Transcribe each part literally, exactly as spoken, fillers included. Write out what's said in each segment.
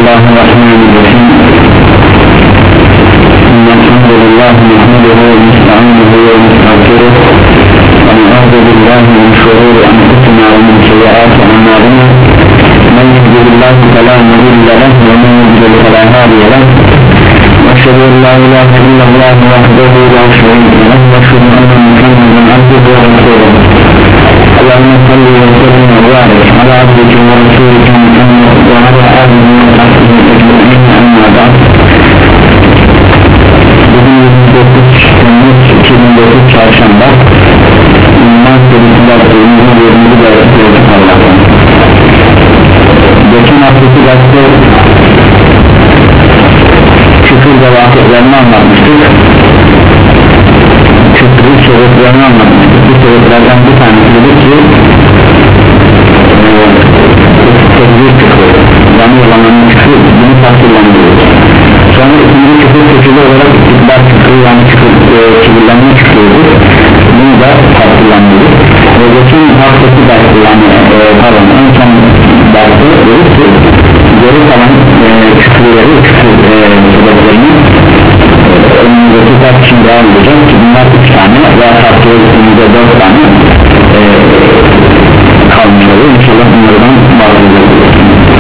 Bismillahirrahmanirrahim. Elhamdülillah nehmeduhu ve nesta'inuhu ve nestağfiruh ve na'udzu billahi min şururi enfusina ve min seyyiati a'malina. Men yehdihillahu fela mudille lehu ve men yudlil fela hadiye lehu. Eşhedü en la ilahe illallah vahdehu la şerike lehu ve eşhedü enne Muhammeden abduhu ve resuluh. Allahümme salli ve sellem ve barik ala abdike ve rasulike Muhammed ve ala alihi ve sahbihi ecmaîn. Amma ba'd. Bugün yirmi dokuz Temmuz iki bin dokuz Çarşamba. İman serisi derslerinin yirminci dersi olacak Allah'tan. Geçen haftaki derste küfür ve vakıflarını anlatmıştık. Küfrün sebeplerini anlatmıştık. Bu sebeplerden bir tanesi dedi ki tekbir küfür, yani yalanın küfür, bunu tasvirlendiriyoruz. Sonra ikinci küfür köşeli olarak istikbar küfür, yani küfür, e, kibirlenme küfürüdür. Bunu da tasvirlendiriyoruz. Ve geçen haftaki dersi, yani e, pardon en son dersi dedik ki geri kalan e, küfürleri, küfür e, sebeplerini önümüzdeki ders için devam edeceğim ki bunlar üç tane veya farklı önümüzde dört tane e, kalmış oluyor. İnşallah bunlardan bahsedeceğiz.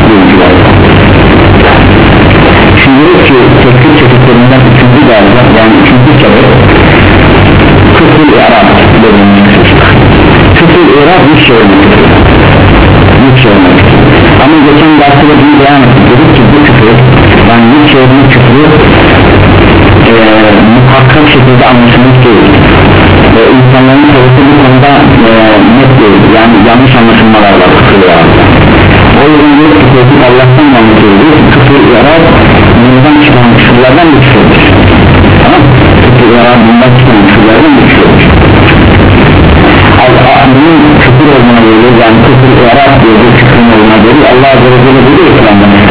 Şimdi ki tekfir çeşitlerinden üçüncü derece, yani üçüncü sebep küfür i'rab dediğimiz küfür i'rab bir şey olmaktır, bir şey olmaktır. Ama geçen derste de bir beyan ettik, dedik ki bu küfür, yani bir şey olmaktır küfrü e, muhakkak şekilde anlaşılmış değil. E, insanların sayısı bu konuda e, net değil, yani yanlış anlaşılmalar var küfür i'rab. O yüzden bir küfür Allah'tan anlatılıyor, küfür i'rab bundan çıkan küfürlerden bir küfürdür. Tamam, küfür i'rab bundan çıkan küfürlerden bir küfürdür. Bunun küfür olmana veriyor, yani küfür i'rab diye bir küfürün olmana veriyor. Allah Azze ve Celle diyor ki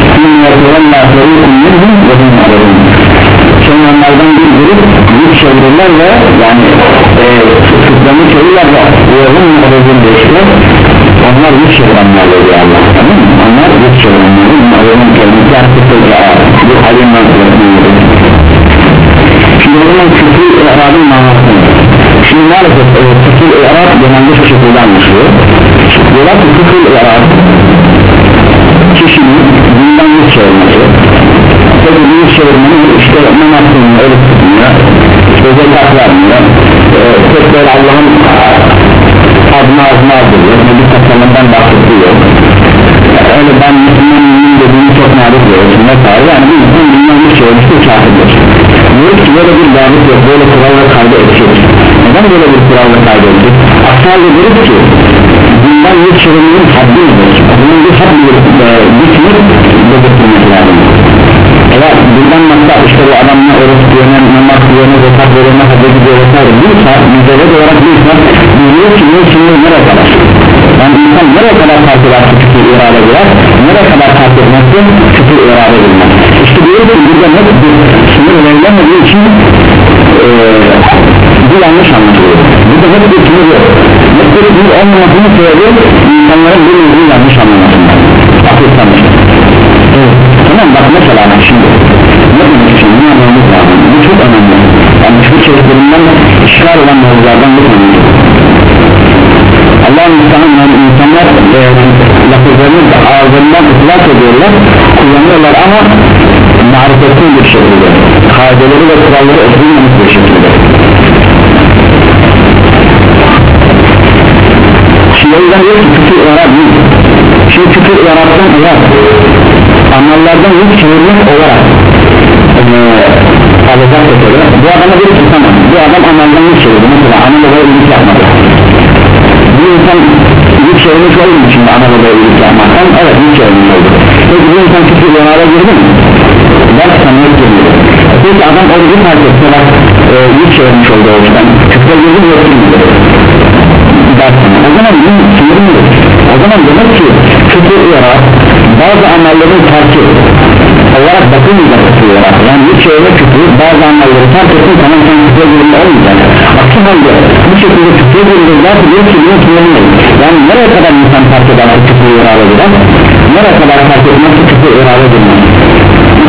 sen onlardan bir grup büyük çevirirler ve yani tutuklarını çevirirler ve uyarın aracında işte onlar büyük çevirenler oluyor Allah, tamam mı? Onlar büyük çevirenler aracın kelimesi artık bu halimden kullanılıyor. Şimdi o zaman küfür i'rabın manası. Şimdi maalesef e, küfür i'rab genelde şu şekilde anlaşılıyor. Diyorlar ki küfür i'rab kişinin bundan yüz çevirmesi. Tabi yüz çevirmenin işte namaz kılmıyor, öyle tutmuyor, işte zekat vermiyor, e, tek böyle Allah'ın adına adına adılıyor, Nebi Tasarım'dan bahsediyor. Öyle ben Müslümanın dediğini çok nadir görüyorsun vesaire, yani bir insan bundan yüz çevirmişti kâfirdir. Diyoruz ki böyle bir davet yok, böyle kural ve kayda edecek. Neden böyle bir kural ve kayda edecek? Aslında diyoruz ki bundan yüz çevirmenin haddi nedir? Bunun bir haddi bir sınır belirtilmesi lazım. Evet, buradan maksat işte bu adamla oruç diyene, namaz diyene, zekat verene, hacı gidiyor vesaire değilse, mücadele olarak değilse biliyor ki bu sınır nereye kadar? Yani insan nereye kadar fark eder ki küfür irade girer, nereye kadar fark etmezse küfür irade girmez. İşte diyor ki burada net bir sınır verilemediği için ee, bu yanlış anlaşılıyor. Burada net bir sınır yok. Net bir sınır olmamasının sebebi insanların bu mevzuyu yanlış anlamasından. Akılsan işte. Evet. Tamam, bak mesela şimdi ne demek için ne anlamamız lazım, bu çok önemli. Yani küfür çeşitlerinden işgal olan mevzulardan bir tanesi. Allah'ın insanlar, insanlar e, lafızlarını ağzından ıslak ediyorlar, kullanıyorlar ama marifetli bir şekilde, kaideleri ve kuralları edilmemiş bir şekilde. Şimdi o yüzden diyor ki küfür i'rab değil. Şimdi küfür i'rab'dan i'rab anlarlardan yüz çevirmek olarak ee, alacak ötürü bu adama bir ki tamam, bu adam anlardan yüz çevirdi, mesela ana babaya iyilik yapmadı. Bu insan yüz çevirmiş olduğu için de ana babaya iyilik yapmaktan evet yüz çevirmiş oldu. Peki bu insan küfür i'rab'a girdi mi? Belki sanırız girdi. Peki adam orucu fark etse bak e, yüz çevirmiş oldu o yüzden küfür girdi mi yoksa girdi dersine. O zaman bunun sınırı mıdır? O zaman demek ki küfür i'rab bazı amellerin terki olarak bakılmayacak küfür i'rab, yani bir çevirme küfür bazı amelleri terk etsin tamam sen küfür girdi olmayacak. Aksi halde bu şekilde küfür girdi zaten diyor ki bunun sınırı, yani nereye kadar insan terk eder küfür i'rab'a gider, nereye kadar terk etmezse küfür i'rab'a girmez.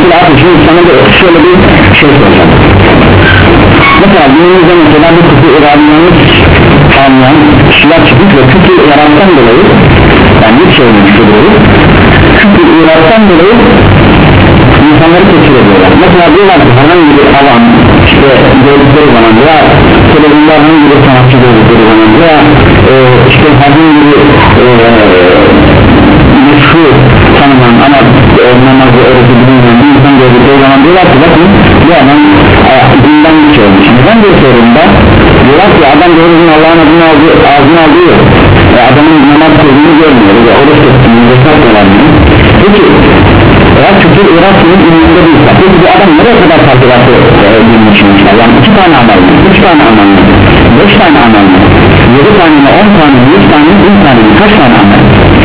mesela abi şimdi sana da şöyle bir şey soracağım. Mesela günümüzde mesela bu küfür iradelerini anlayan kişiler çıkıp ve küfür iradeden dolayı yani hiç söylemiş oluyor, küfür iradeden dolayı insanları tekfir ediyorlar. Mesela diyorlar ki herhangi bir alan işte gördükleri zaman veya televizyonda herhangi bir sanatçı gördükleri zaman veya e, işte herhangi bir e, meşhur tanınan ama e, namazı öğreti bilmeyen bir insan gördükleri zaman diyorlar ki bakın bu adam e, dinden geçiyormuş. Neden geçiyorum da diyorlar ki adam doğruzun Allah'ın adını aldığı, ağzını aldığı yok e, adamın namaz kıldığını görmüyor ve oruç tuttuğunu zekat olanını. Peki eğer küfür iradesinin ünlüğünde değilse peki bu adam nereye kadar farklılaştı edilmiş çıkmışlar? Yani iki tane amel mi? Üç tane amel mi? Beş tane amel mi? Yedi tane mi? On tane mi? Yüz tane mi? Bin tane mi? Kaç tane amel?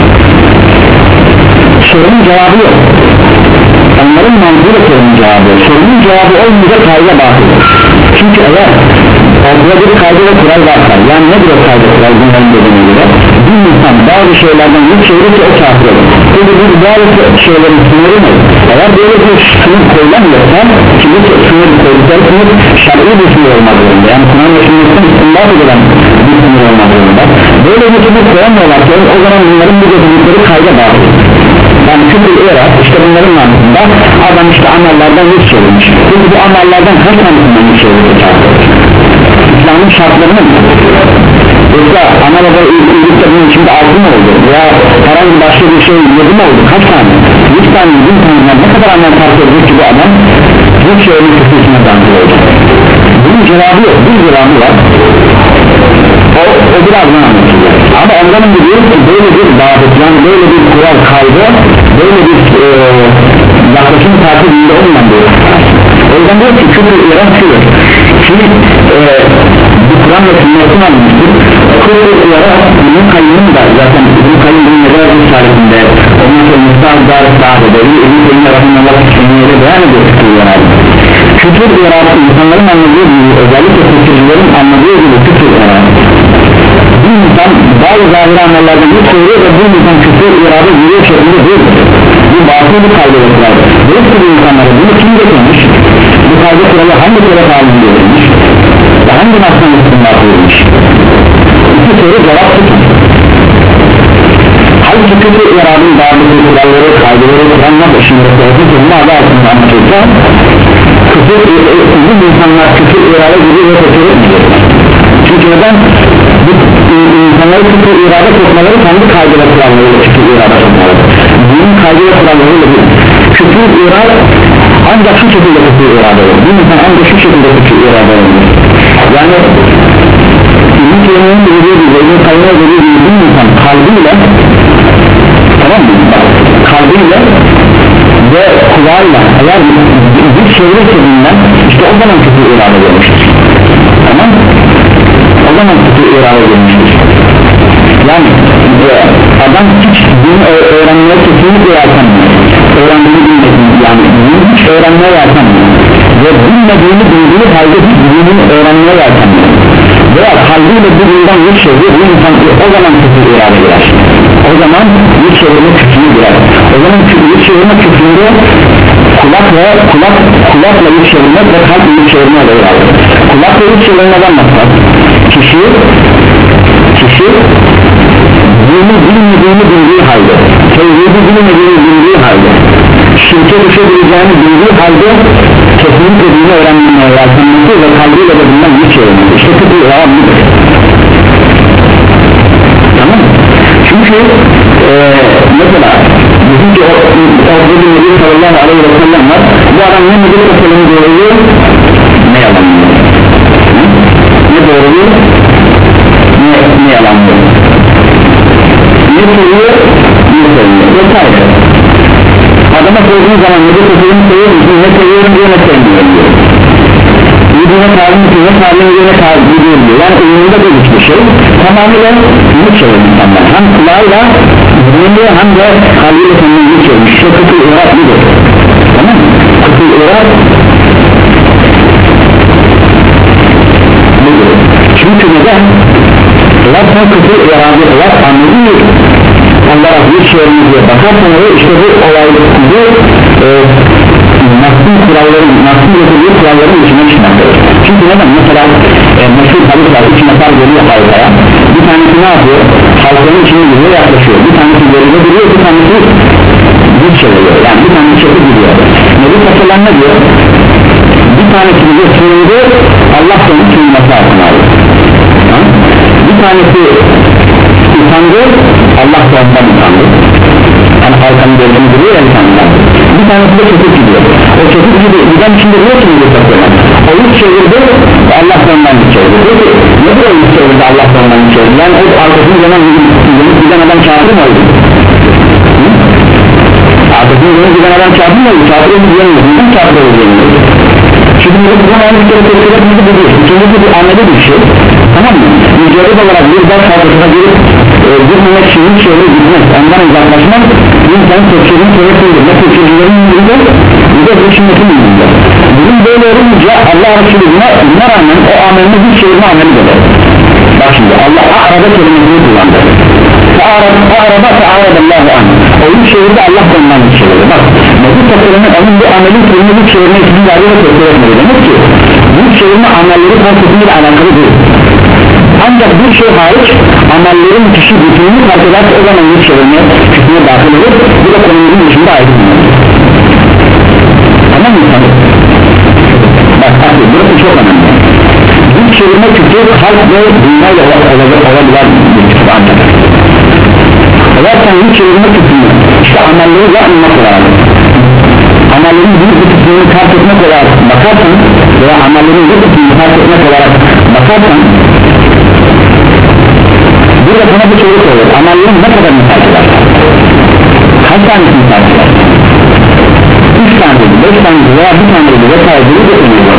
Sorunun cevabı yok. Onların mantığı da sorunun cevabı yok. Sorunun cevabı olmayacak kayda bakılır. Çünkü eğer ortada bir kayda ve kural varsa yani nedir o kayda kural bunların dediğine göre bir insan bazı şeylerden yüz çevirirse o kafir olur. Peki biz bazı şeylerin sınırı mı? Eğer böyle bir sınır koyulamıyorsa ki bu sınır koyduklarınız şer'i bir sınır olmak zorunda yani Kur'an ve sünnetten istinbat edilen bir sınır olmak zorunda. Böyle bir sınır koyamıyorlarsa o zaman bunların bu dedikleri kayda bakılır. Yani küfür irat işte bunların mantıkında adam işte amellerden yüz çevirmiş. Peki bu amellerden kaç tanesinden yüz çevirmiş? İslam'ın şartlarını mı? Yoksa Amerika'da iyilikte bunun içinde altı mı oldu? Veya herhangi başka bir şey yedi mi oldu? Kaç tane? Yüz tane, bin tane ne kadar amel fark edecek ki bu adam yüz çevirmiş küfürsüne dahil olacak. Bunun cevabı yok, bir cevabı var. O, o birazdan anlatılıyor. Ama onların biliyor ki böyle bir davet, yani böyle bir kural kaydı, böyle bir e, yaklaşım takibinde olmayan bir o yüzden diyor ki küfür irat şudur ki e, bu Kur'an ve sünnetin almıştır. Küfür irat İbn-i Kayyım'ın da zaten İbn-i Kayyım'ın neler risalesinde onun sonra Mustafa Darif Dağı'da İbn-i Kayyım'ın Rahimullah Küfür'üyle beyan ediyor küfür irat. Küfür iratı insanların anladığı gibi özellikle küfürcülerin anladığı gibi küfür irat. Bir insan bazı zahiri amellerden bir söylüyor ve bu insan küfür iradı yürüyor şeklinde değil. Bu batıl bir kaydı kuraldır. Böyle bir insanlara bunu kim getirmiş? Bu kaydı kuralı hangi kere halini getirmiş? Ve hangi nasıl istinbat edilmiş? İki soru cevap tutun. Halbuki küfür iradının bazı kuralları, kaydıları kuranlar şimdi sorduğu sorunu adı altında anlatılsa küfür, uzun insanlar küfür iradı gibi ve küfür etmeyecekler. Çünkü neden? Bu insanları küfür irade sokmaları kendi kaydı ve kurallarıyla küfür irade sokmaları. Bunun kaydı ve kurallarıyla bir küfür irade ancak şu şekilde küfür irade olur. Bir insan ancak şu şekilde küfür irade olur. Yani İbn-i Teymiye'nin dediği gibi, İbn-i Kayyım'ın dediği gibi bir insan kalbiyle, tamam mı? Kalbiyle ve kulağıyla eğer bir çevirirse dinlen işte o zaman küfür irade görmüştür. Tamam mı? O zaman küfür irade görmüştür. Yani e, adam hiç din öğrenmeye kesinlikle yeltenmiyor. Öğrendiğini bilmediğini yani din hiç öğrenmeye yeltenmiyor. Ve bilmediğini bildiği halde hiç dinini öğrenmeye yeltenmiyor. Veya kalbiyle bir dinden yüz çeviriyor bu insan o zaman küfür irade girer. O zaman yüz çevirme küfrünü girer. O zaman yüz çevirme küfründe kulak ve kulak kulakla yüz çevirmek ve kalp yüz çevirme olayı var. Kulakla yüz çevirmeden maksat kişi kişi dini bilmediğini bildiği halde tevhidi bilmediğini bildiği halde şirke düşebileceğini bildiği halde kesinlikle dini öğrenmeye yeltenmesi ve kalbiyle de bundan yüz çevirmesi işte küfür irade. Tamam mı? Çünkü ee, mesela bizim ki o orada bir Nebi sallallahu aleyhi ve sellem var bu adam ne Nebi sallallahu doğruluyor ne yalanlıyor ne doğruluyor ne, ne yalanlıyor ne söylüyor ne söylüyor vesaire adama sorduğun zaman Nebi sallallahu seviyor musun ne seviyorum diyor ne sevmiyorum diyor yediğine talim diyor ne talim diyor ne talim diyor yani ünlüğünde de hiçbir şey tamamıyla yük çevirmiş insanlar hem kulağıyla zihniyle hem de kalbiyle kendini yük çevirmiş işte küfür irat budur tamam mı? Küfür irat budur çünkü neden? Zaten küfür iradı irat anlıyor onlara yük çevirmiş diye bakarsan işte bu olay bu e, nefsin kuralların, nefsin getirdiği kuralların dışına çıkmaktadır. Çünkü neden? Mesela e, meşhur hadis var, iki nefar geliyor halkaya, bir tanesi ne yapıyor? Halkanın içine giriyor, yaklaşıyor, bir tanesi geride duruyor, bir tanesi bir çeviriyor, yani bir tanesi çekip gidiyor. Nebi Tasarlan ne diyor? Bir tanesi bize sığındı, Allah da onun sığınması altına alır. Bir tanesi utandı, Allah da ondan utandı. Yani halkanın gözünü duruyor ya bir tanesi. Bir tanesi de çekip gidiyor. O çekip gidiyor, giden içinde diyor ki Nebi Tasarlan, o üç çevirdi, Allah da ondan üç çevirdi. Peki nedir o üç çevirdi, Allah da ondan üç çevirdi? Yani o arkasını gelen giden adam kafir mi oldu? Arkasını giden adam kafir mi oldu? Kafir mi diyemiyor? Neden kafir oldu? Çünkü bu zaman bir kere tepkiler bizi biliyor. İkincisi bir ameli bir şey, tamam mı? Mücerreb olarak bir ders halkasına girip e, girmemek için hiç şöyle gitmek, ondan uzaklaşmak bir insanın tepkilerini tereklidir. Ne tepkilerin yüzünde, bir de bu sünnetin yüzünde. Bunun böyle olunca Allah Resulü buna, buna rağmen o amelini bir çevirme ameli dedi. Bak şimdi Allah arada kelimesini kullandı. Arada Allahu an. O üç çevirdi, Allah ondan bir çevirdi. Bak Nebi Tasarlan'ın onun bu amelin kurulu bir çevirme için yargı ve tepkiler etmedi. Demek ki bu çevirme amelleri konseptiyle alakalı değil. Ancak bir şey hariç amellerin kişi bütününü fark ederse o zaman bir çevirme kısmına dahil olur. Bu da konumuzun dışında ayrılmıyor. Tamam mı? Bak tabi burası çok önemli. Bu çevirme kütür halk ve dünyayla olabilen bir kütür ancak. Eğersen bu çevirme kütürünü işte amelleri yapmamak olarak, amellerin büyük bir kısmını terk etmek olarak bakarsan veya amellerin büyük bir kısmını terk etmek olarak bakarsan burada sana bir soru soruyor. Amellerin ne kadar terk eder? Kaç tanesini terk eder? üç tane, beş tane veya bir tane vesaire gibi götürüyor.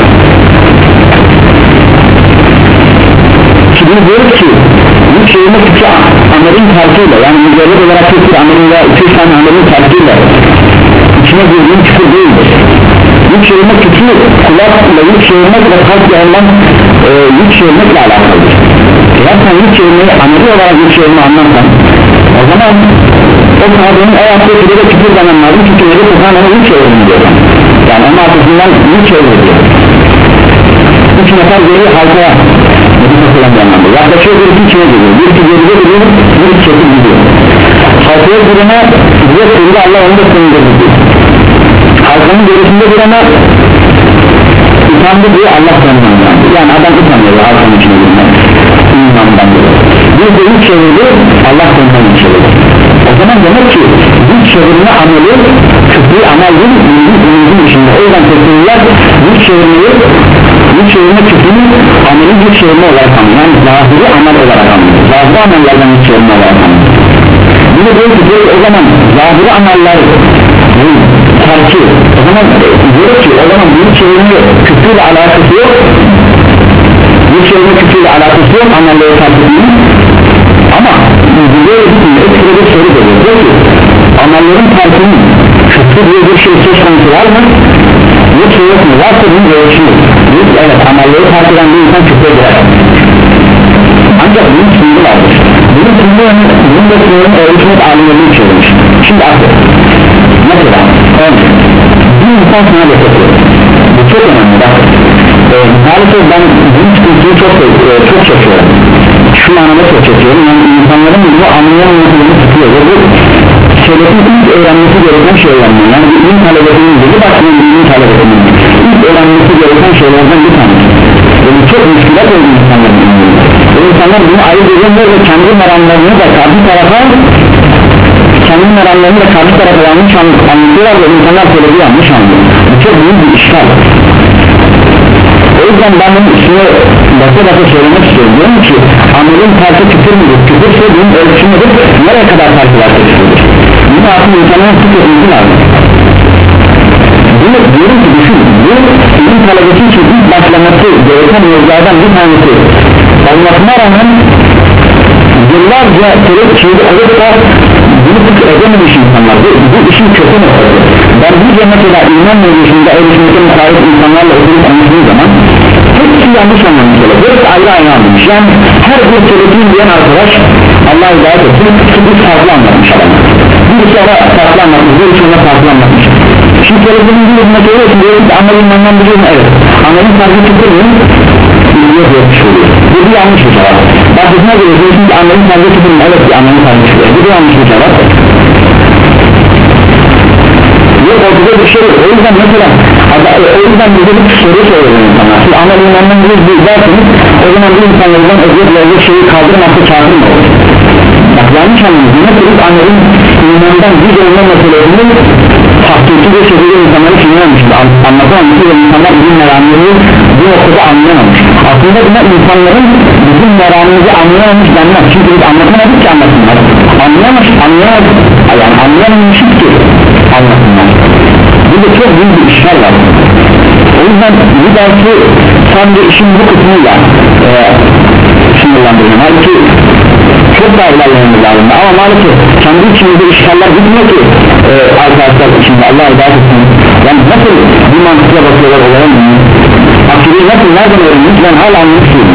Şimdi diyoruz ki bu çevirme küçük amelin terkiyle, yani mücerreb olarak küçük amelin veya iki üç tane amelin terkiyle içine girdiğin küfür değildir. Yük çevirme küçük kulakla yük çevirmek ve kalple olan e, yük çevirmekle alakalıdır. Eğer sen yük çevirmeyi ameli olarak yük çevirme anlarsan o zaman o sahabenin o yaptığı türede küfür zamanlarının küfürleri tutan onu yük çevirme diyor. Yani onun arkasından yük çevirme diyor. Üç nefer geliyor halkaya yaklaşıyor, bir iki içine geliyor, bir iki geride geliyor, bir iki çekip gidiyor. Halkaya girene bize sığındı, Allah onu da sığındı diyor. Halkanın gerisinde girene utandı diye Allah sığındı. Yani adam utanıyor halkanın içine girmek imandan dolayı. Bir de üç çevirdi, Allah sığından çevirdi. O zaman demek ki bu çevirme ameli küfrü amel değil, ümidin içinde. O yüzden tekniğler bu çevirmeyi bu çevirme küfrünün ameli bir çevirme olarak anlıyor. Yani zahiri amel olarak anlıyor. Zahiri amellerden bir çevirme olarak anlıyor. Bunu diyor ki o zaman zahiri ameller terki. O zaman diyor ki o zaman bu çevirme küfrüyle alakası yok. Bu çevirme küfrüyle alakası yok amelleri terki değil. Ama böyle bir ekstra bir soru geliyor. Diyor ki amellerin terkinin küfrü diye bir şey söz konusu var mı? Yoksa yok mu? Varsa bunun ölçümü. Evet, amelleri terk eden bir insan küfre girer. Ancak bunun sınırı vardır. Bunun sınırı, bunun da sınırını ölçmek alimlerini çözmüş. Şimdi artık mesela bir insan sana bekliyor. Bu çok önemli. Bak e, maalesef ben bunun sıkıntıyı çok, e, çok çekiyorum. Şu anlamda çok çekiyorum. Yani insanların bunu anlayamamasını tutuyor. Ve bu şerefin ilk öğrenmesi gereken şey öğrenmiyor. Yani bir ilim talebesinin dedi başlayan bir ilim talebesinin ilk öğrenmesi gereken şeylerden bir tanesi. Ve bu çok müşkilat oldu insanların. Ve insanlar bunu ayırt ediyorlar ve kendi meramlarını da karşı tarafa kendi meramlarını da karşı tarafa yanlış anlatıyorlar ve insanlar söylediği yanlış anlıyor. Bu çok büyük bir işgal. O yüzden ben bunun üstüne basa basa söylemek istiyorum. Diyorum ki amelin tersi küfür müdür? Küfürse bunun ölçü müdür? Nereye kadar tersi varsa küfürdür? Bunu aslında insanların sık etmesi lazım. Bunu diyorum ki düşün, bu ilim talebesi için ilk başlaması gereken yollardan bir tanesi olmasına rağmen yıllarca telepçiydi olup da bunu sık edememiş insanlar. Bu, bu işin kötü noktası. Ben bu mesela iman mevzusunda eğitimde muhalif insanlarla oturup anladığım zaman hepsi yanlış anlamış olur. Hepsi ayrı ayrı anlamış. Yani her bir telepçiyim diyen arkadaş Allah hidayet etsin, bir farklı anlatmış adamlar. Bir sonra farklı anlatmış, bir sonra farklı anlatmış. Şimdi söylediğim bir hizmet öğretin diyoruz ki amelin mandan biliyorum, evet amelin farkı tutur mu? Biliyor diye düşünüyor. Bu bir yanlış bir cevap. Bak hizmet öğretiyorsun ki amelin farkı tutur mu? Evet ki amelin farkı tutur. Bu bir yanlış bir cevap. Yok ortada bir şey yok. O yüzden mesela o yüzden bize bir soru soruyor insanlar. Siz amelin mandan biliyorsunuz derseniz o zaman bir insanlardan özür verecek şeyi kaldırmakta kâfir mi olur? Bak yanlış anlıyorsunuz. Nasıl biz amelin imandan güç olma meselesini hakiki bir şekilde insanları sinirlenmiştir, anlatamamıştır ve insanlar bizim meramımızı bu noktada anlayamamış. Aslında buna insanların bizim meramımızı anlayamamış denmez, çünkü biz anlatamadık ki anlasınlar, anlayamamış, anlayamadık, yani anlayamamışız ki anlasınlar. Bu da çok büyük bir işler var. O yüzden bu dersi sadece işin bu kısmıyla e, sınırlandırıyorum. Halbuki çok daha ilerlememiz lazım ama maalesef kendi içimizde işgaller bitmiyor ki e, arkadaşlar içinde Allah ibadet etsin. Yani nasıl bir mantıkla bakıyorlar olaya mı? Akideyi nasıl nereden öğrenmiş ben hala anlamışım.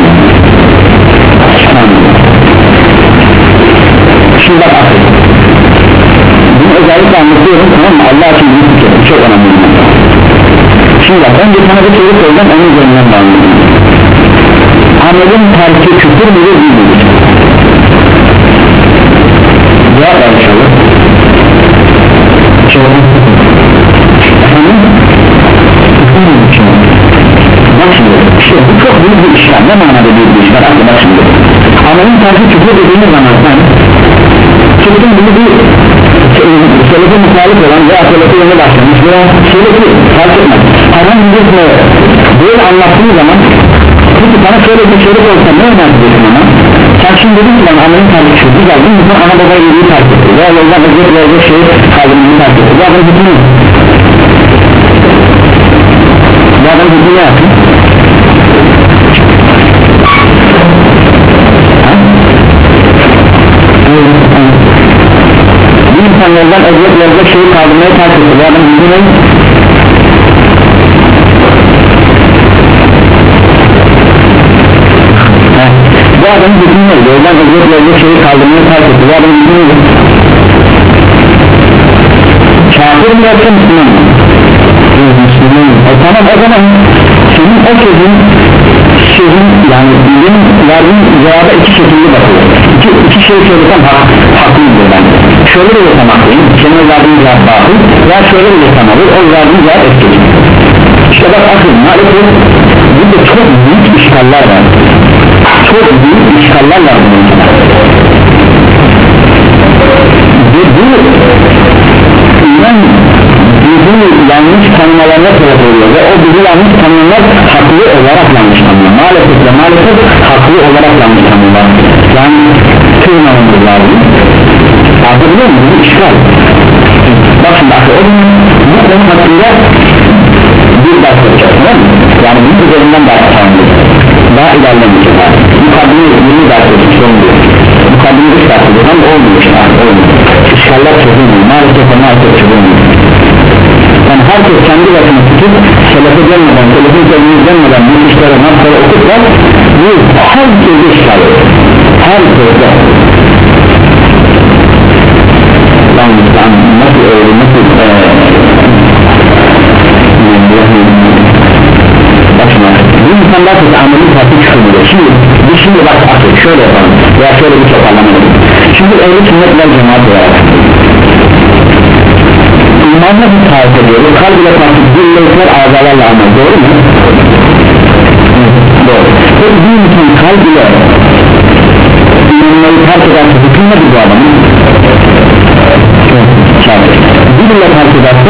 Şimdi bak akıl, bunu özellikle anlatıyorum, tamam mı? Allah için bunu tutuyorum, çok önemli. Şimdi bak önce sana bir soru soracağım, onun üzerinden bağlıyorum. Amelin terki küfür müdür değil midir? Cevap ver inşallah. Efendim? Bak şimdi, işte bu çok büyük bir işler, ne manada büyük bir işler? Aklı bak şimdi. Amelin terki küfür dediğiniz zaman sen tuttun bunu bir selefi muhalif olan veya selefi yeni başlamış veya selefi fark etmez. Herhangi bir ne böyle anlattığın zaman peki sana şöyle bir şerif olsa ne önerdiğin ama sen şimdi dedin ki ben amelin terki küfür güzel değil mi? Sen ana baba yediği terk etti veya yoldan özet verecek şeyi kaldırmayı terk etti. Bu adam hükmü bu adam hükmü ne yaptı? Bir insan yoldan özet verecek şeyi kaldırmayı terk etti. Bu adam hükmü ne? Bu adamın hükmü ne? Yoldan özet verecek şeyi kaldırmayı terk etti. Bu adamın hükmü ne? Kafir mi yoksa Müslüman mı? Müslüman mı? E tamam o zaman senin o sözün sözün yani benim verdiğim cevaba iki şekilde bakıyor. İki, iki şey söylesem hak, haklıyım ben. Şöyle de desem haklıyım, senin verdiğin cevap bakıl veya şöyle de desem olur, o verdiğin cevap etkili. İşte bak akıl, maalesef burada çok büyük işgaller var. Çok büyük işgaller var bunun. Ve bu iman bizi yanlış tanımalarına sebep oluyor ve o bizi yanlış tanımalar haklı olarak yanlış tanıyor. Maalesef ve maalesef haklı olarak yanlış tanıyorlar. Yani tırmamamız lazım. Anladın mı? Bu işgal. Bak şimdi akıl, o zaman bu konu hakkında bir ders yapacağız, tamam mı? Yani bu üzerinden ders tanıdık. Daha ilerlemeyeceğiz abi. Mukaddime yirmi ders yapacağız, son diyor. Mukaddime üç ders yapacağız ama olmuyor işte abi, olmuyor. İşgaller çözülmüyor, maalesef ve maalesef çözülmüyor. Yani herkes kendi başına tutup selefe gelmeden, selefin sözünü gelmeden bu işlere nasıl okutlar, bu herkese işgal ediyor. Herkese. Yani nasıl öyle, nasıl bakma, bu insanlar size amelin tatlı çıkmıyor. Şimdi, biz şimdi bak akıl, şöyle yapalım veya şöyle bir toparlama edelim. Şimdi öyle sünnetler cemaat olarak İmanla bir tarif ediyoruz, kalb ile tasdik, dil ile ikler, azalarla amel, doğru mu? Doğru. Peki bir insan kalb ile imanları terk ederse hüküm nedir bu adamın? Kâfir. Dil ile terk ederse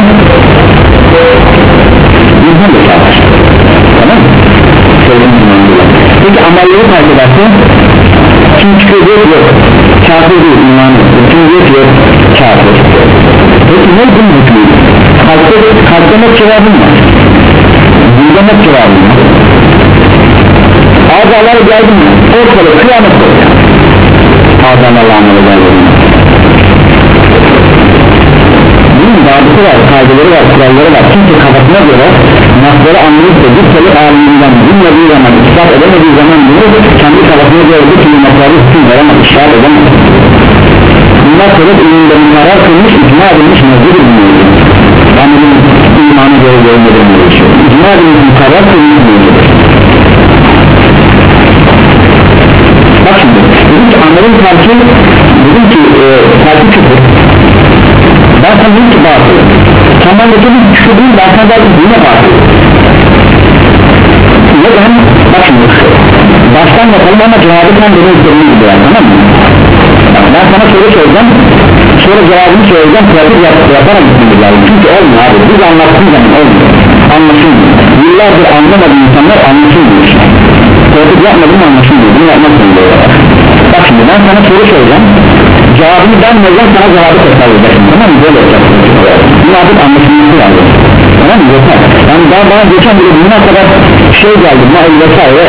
insan da kâfir. Tamam mı? Söylediğim imanıyla. Peki amelleri terk ederse kim çıkıyor diyor yok, kâfir değil imanı, kim diyor yok, kâfir. Peki ne bunun hükmü? Kalpte, kalpte net cevabım var, dilde net cevabım var. Azaları geldim mi? Ortada kıyamet oluyor. Azalarla amel ederim. Bunun bazısı var, kaydeleri var, kuralları var. Kimse kafasına göre nasları anlayıp da bir tabi aliminden bilmediği zaman, ispat edemediği zaman bunu kendi kafasına göre bir türlü nasları hüküm veremez, ispat edemez. Bunlar sebep ilimde karar kılmış, ikna edilmiş mevcut edilmiyor. Yani bir mukarrar kılınmıyor. Bak şimdi dedim ki amelin terki, dedim ki e, terki küfür, ben sana dedim ki batıl, sen ben de dedim küfür değil, ben sana dedim yine batıl. Neden? Bak şimdi baştan yapalım ama cevabı sen benim istediğim gibi yani, tamam mı? Bak, ben sana soru soracağım, sonra cevabını söyleyeceğim, pratik yap, yaparak gitmemiz lazım. Çünkü olmuyor abi, biz anlattığımız zaman olmuyor, anlaşılmıyor. Yıllardır anlamadığı insanlar anlaşılmıyor. Pratik yapmadım anlaşılmıyor, bunu yapmak zorunda. Bak şimdi ben sana soru soracağım, cevabını ben vereceğim, sana cevabı tekrar edeceğim, tamam mı? Böyle yapacağım. Bunu artık anlaşılması lazım, tamam mı? Yeter. Yani daha bana geçen bile buna kadar şey geldi, mail vesaire,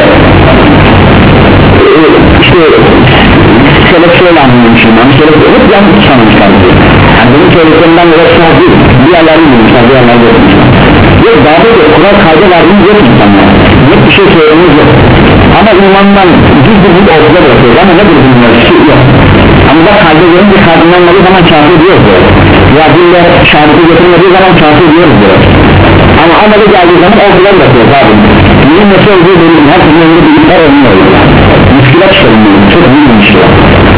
işte seleksiyle anlamışım, yani seleksiyle hep yanlış sanmışlar. Yani benim söylediklerimden yola çıkar değil, bir yerlerde bulmuşlar, bir yerlerde bulmuşlar. Yok, daha da yok, Kur'an kayda verdiğimiz yok insanlar, yok bir şey söylediğimiz yok. Ama imandan düz bir bir ortada bırakıyoruz ama nedir bunlar, şey yok. Ama da kayda gelince kaydınlanmadığı zaman kafir diyoruz böyle. Ya dille şahidi getirmediği zaman kafir diyoruz böyle. Ama ameli geldiği zaman ortada bırakıyoruz abi. Bunun nasıl olduğu benim her türlü önünde bilgiler olmuyor. Müşkilat çıkarılmıyor, çok büyük bir müşkilat.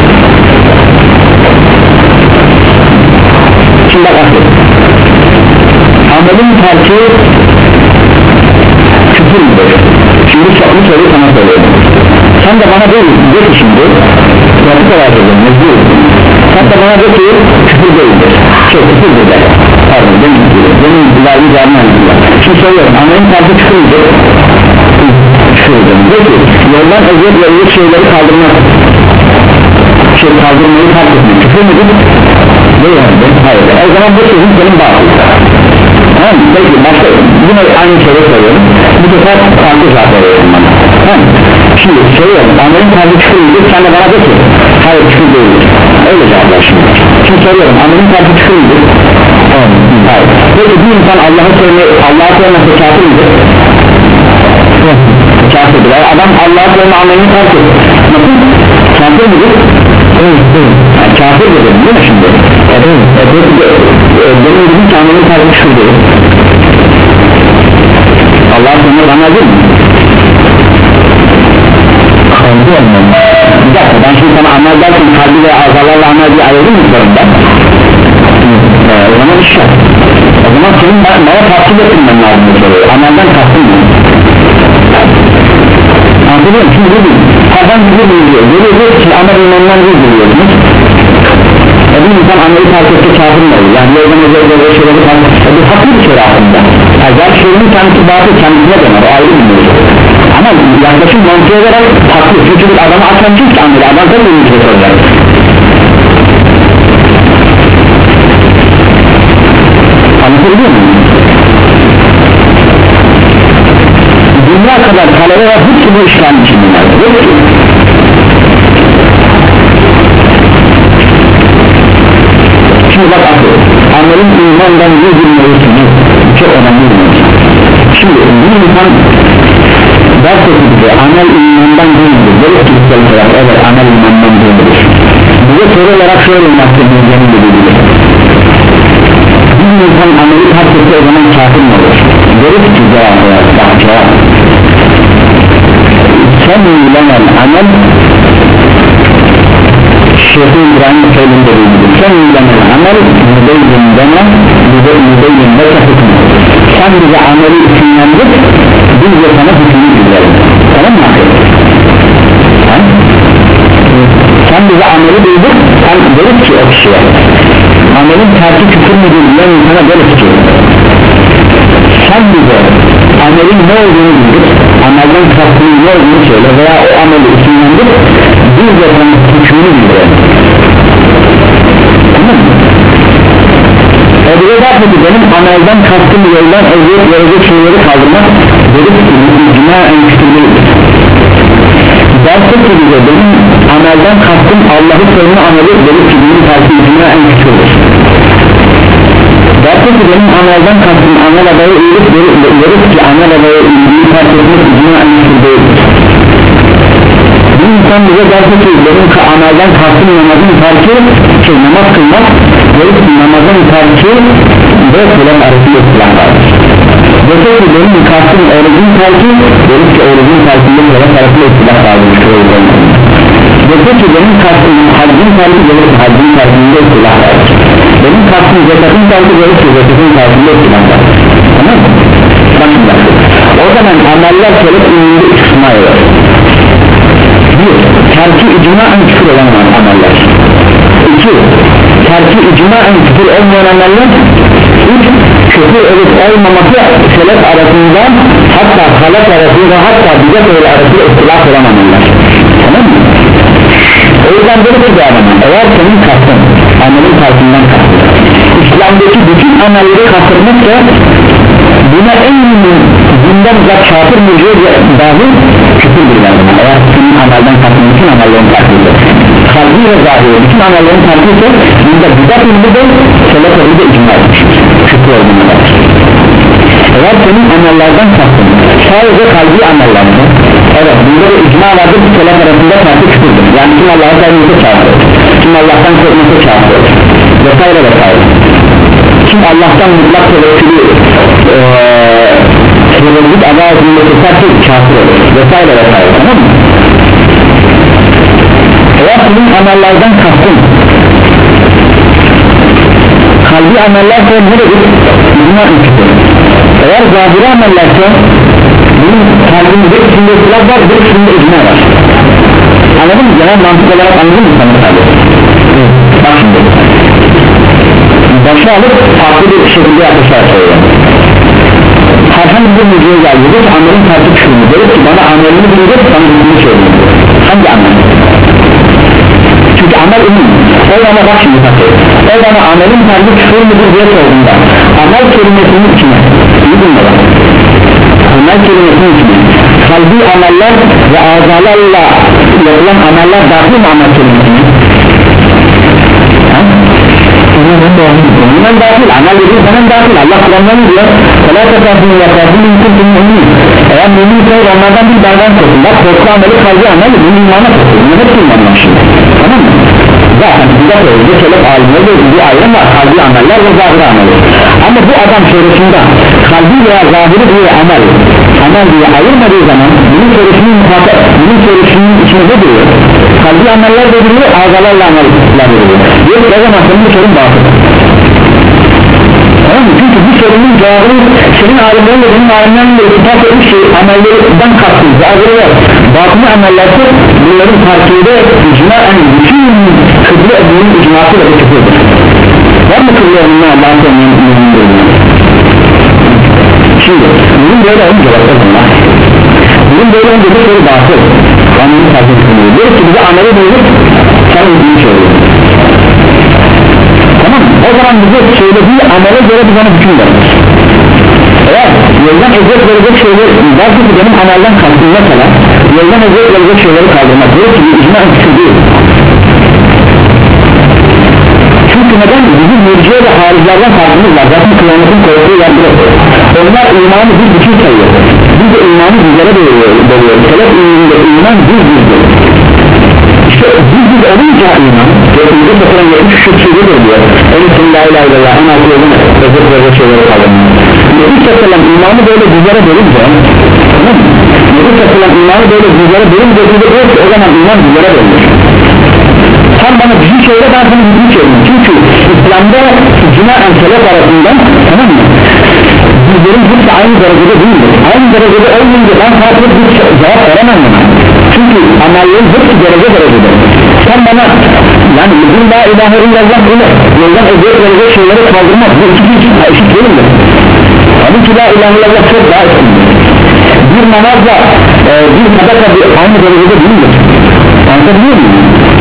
Şimdi bak akıl, amelin terki küfür müdür? Şimdi bu soruyu sana söylüyorum. Sen de bana değil, de ki şimdi pratik olarak edin, mecbur. Sen de bana de ki küfür değildir, şey küfürdür de, pardon benim gibi, benim ilerli canlı anlatıyor. Şimdi söylüyorum, amelin terki küfür müdür? Küfürdür, de ki yoldan eziyet ve eziyet şeyleri kaldırmak, şey kaldırmayı terk etmek küfür müdür? Değil mi? Hayır, o zaman bu sözün senin bağlı. Tamam mı? Peki başka, yine aynı şeyi söylüyorum, bu sefer farklı cevap veriyorum bana. Tamam mı? Şimdi söylüyorum, amelin terki küfür müdür? Sen de bana de ki hayır küfür değildir, öyle cevaplar şimdi. Şimdi söylüyorum, amelin terki küfür müdür? Hayır. Peki bir insan Allah'ı sevmeyi, Allah'ı sevmesi kafir midir? Kafirdir. Adam Allah'ı sevme amelini terk etti. Nasıl? Kafir midir? Evet, evet. Yani kafir dedim değil mi şimdi? Evet, evet. Benim gibi ki amelin terki küfür değil. Allah'ı sevme bana değil mi? Kalbi olmam. Bir dakika, ben şimdi sana amel derken kalbi ve azalarla amel diye ayırdım mı zorunda? Ee, o zaman iş yok. O zaman senin bana tahsil ettirmen lazım bu soruyu. Amelden tahsil mi? Anladın mı? Şimdi dedim, adam gibi biliyor. Görüyor ki amel imandan değil biliyorsunuz. E bir insan ameli terk etse kafir mi olur? Yani yoldan özellikle böyle şeyleri terk etse bu haklı bir şey aslında. Yani gerçi şeyinin kendisi batıl kendisine döner, o ayrı bir mevzu. Ama yaklaşım mantığı olarak haklı. Çünkü bir adamı açan kim ki ameli? Adam tabii bir şey soracak. Anlatabiliyor muyum? Dünya kadar talebe var, hepsi bu işlerin içindeler. Hepsi. Şimdi bak akıl, amelin imandan yüzülmeyesini çok önemli bir mevzu. Şimdi bir insan ders ettiğinde amel imandan değildir. Böyle kişisel olarak evet amel imandan değildir. Bize soru olarak şöyle mahkemeyeceğini de bilir. Bir insan ameli terk etse o zaman kafir mi olur? Deriz ki cevap olarak bak cevap. Sen ilanel amel Şeyh-i İbrahim Seyyid'in dediği gibi sen ilanel amel mübeyyin deme mübeyyin deme hükmü. Sen bize ameli isimlendir, biz de sana hükmünü bildirelim. Tamam mı? Sen bize ameli bildir, sen deriz ki o kişiye amelin terki küfür müdür diyen insana deriz ki sen bize amelin ne olduğunu bildir, amelden kastının ne olduğunu söyle veya o ameli isimlendir, biz de sana hükmünü bildirelim. Tamam mı? O bir de ki benim amelden kastım yoldan eziyet verecek şeyleri kaldırmak dedik ki icma en küçük değildir. Derse ki bize benim amelden kastım Allah'ı sevme ameli dedik ki benim tersi icma en küçüktür. Derse ki benim amelden kastım amel adayı iyilik deriz ki amel adayı iyiliği terk etmek icma en küçük değildir. Bir insan bize derse ki benim amelden kastım namazın terki şey namaz kılmak deriz ki namazın terki dört yılın arasında silah vardır. Dese ki benim kastım orucun terki, dedik ki orucun terkinde şöyle tarafı istilah kalmıştır. Dese ki benim kastım haccın terki, dedik ki haccın terkinde istilah kalmıştır. Benim kastım zekatın terki, dedik ki zekatın terkinde istilah kalmıştır. Tamam mı? Bakın bakın. O zaman ameller şöyle ünlü kısma eder. Bir, terki icmaen küfür olan ameller. İki, terki icmaen küfür olmayan ameller. Üç, küfür olup olmaması selef arasında, hatta halak arasında, hatta bize böyle arasında ihtilaf olan ameller. Tamam mı? O yüzden böyle bir adamı, eğer senin kastın amelin terkinden kastın, İslam'daki bütün amelleri kastırmaksa buna en bundan uzak kafir mürciye dahil küfürdür yani. Eğer senin amelden kastın bütün amellerin terkidir, kalbi ve zahiri bütün amellerin terkidir, bunda bidat ilmi de selef ilmi de icma etmiştir, küfür olduğuna. Eğer senin amellerden kastın sadece kalbi amellerdi, evet bunda da icma vardır, bu selef arasında terki küfürdür. Yani kim Allah'a sevmesi çağırır, kim Allah'tan korkması çağırır vesaire vesaire. Kim Allah'tan mutlak tevekkülü tevekkül ada etmeyi tutarsa kafir olur vesaire vesaire. Tamam mı? Eğer senin amellerden kastın kalbi amellerse ne dedik? İcma ülküdür. Eğer zahiri amellerse bunun kalbinde bir kısmında ıslak var, bir kısmında icma var. Anladın mı? Genel mantık olarak anladın mı sana tabi? Bak şimdi başa alıp farklı bir şekilde yapışlar söylüyor. Herhangi bir müziğe geldi ki amelin tersi çıkıyor. Dedi ki bana amelini bilecek, sana bildiğini söylüyor. Hangi amel? Çünkü amel ümüm. O bana bak şimdi takıyor. O bana amelin tersi çıkıyor mudur diye sorduğunda amel kelimesinin içine iyi bilmeden amel kelimesinin içine kalbi ameller ve azalarla yapılan ameller dahil mi amel kelimesine? Bundan dahil, amel dediğin zaman dahil. Allah Kur'an'dan diyor فَلَا تَفَاهُمُ وَقَاهُمُ اِنْكُمْ مُؤْمِنِينَ. Eğer müminse onlardan bir dardan korkun. Bak korku ameli, kalbi ameli, bunun imana korkun. Bunun hepsi imanlar şimdi. Tamam mı? Zaten bize söyledi, selef alimleri bir ayrım var, kalbi ameller ve zahiri ameli. Ama bu adam sorusunda kalbi veya zahiri diye amel amel diye ayırmadığı zaman bunun sorusunun muhatap, bunun sorusunun içine ne diyor? Kalbi ameller veriliyor, azalarla ameller veriliyor. Yok o zaman senin bu sorun batıl. Tamam mı? Çünkü bu sorunun cevabı senin alimlerin de benim alimlerin de ispat etmiş şey amellerden kastın zahiri ve batını amellerse bunların farkıyla icma en bütün kıble edilinin icması ve küfürdür. Var mı kıble edilinin Allah'ın sevmenin bölümünü? Şimdi bunun böyle olunca bak o zaman bunun böyle olunca bu soru batıl amelini tercih etmiyor. Diyor ki bize ameli buyurup sana ilgili söylüyor. Tamam mı? O zaman bize söylediği amele göre biz ona hüküm veririz. Eğer yoldan eziyet verecek şeyler belki ki benim amelden kastım mesela yoldan eziyet verecek şeyleri kaldırmak diyor ki icma hüküm değil. Çünkü neden? Bizim mürciye ve haricilerden farkımız var. Zaten kıyametin korktuğu yer burası. Onlar imanı bir bütün sayıyor. Biz de imanı bizlere bölüyoruz. Selef imanında iman bir bizdir. İşte biz biz olunca iman Resulü'nde satılan yetmiş üç şeyde bölüyor. En üstün la ilahe illallah en altı yolun özür verecek şeyleri kaldırıyor. Nebi satılan imanı böyle bizlere bölünce Nebi satılan imanı böyle bizlere bölünce o zaman iman bizlere bölünür. Sen bana bir şeyle ben sana bir şey söyleyeyim. Çünkü İslam'da icma en selef arasından tamam mı? Bizlerin hepsi aynı derecede değildir. Aynı derecede olmayınca ben farklı bir cevap veremem buna. Çünkü amellerin hepsi derece derecedir. Sen bana yani bizim la ilahe illallah ile yoldan eziyet verecek şeyleri kaldırmak bu iki için eşit değildir. Tabii ki la ilahe illallah çok daha üstündür. Bir namazla e, bir sadaka aynı derecede değildir. Anlatabiliyor muyum?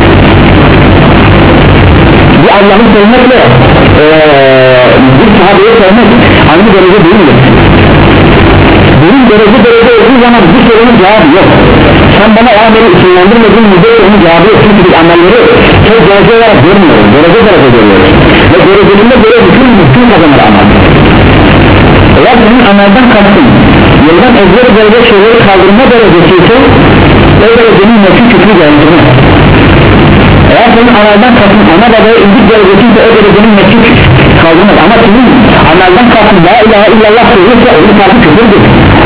Bir Allah'ı sevmekle ee, bir sahabeye sevmek aynı derece değildir. Bunun derece derece olduğu zaman bir sorunun cevabı yok. Sen bana o ameli isimlendirmediğin müddet sorunun cevabı yok. Çünkü biz amelleri çok derece olarak görmüyoruz. Derece derece görüyoruz. Ve derecelerinde böyle bütün bütün kazanır amel. Eğer senin amelden kastın yoldan ezber verecek şeyleri kaldırma derecesi ise o derecenin nefsi küfrü geliştirmez. Eğer senin amelden kastın ana babaya ildik derecesi ise o derecenin nefsi kaldırmaz. Ama senin amelden kalkın la ilahe illallah söylüyorsa onun kalbi küfürdür.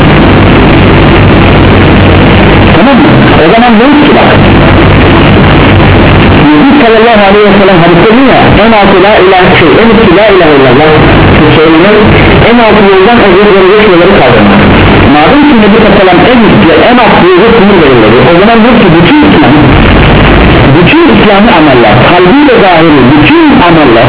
Tamam mı? O zaman ne ki bak Nebi sallallahu aleyhi ve sellem hadis ediyor ya, en altı la ilahe şey en üstü la ilahe illallah söylenir, en altı yoldan özür verecek şeyleri kaldırmak. Madem ki Nebi sallallahu aleyhi ve sellem en üstü en altı yolda sınır verildi, o zaman diyor ki bütün İslam bütün İslami ameller kalbi ve zahiri bütün ameller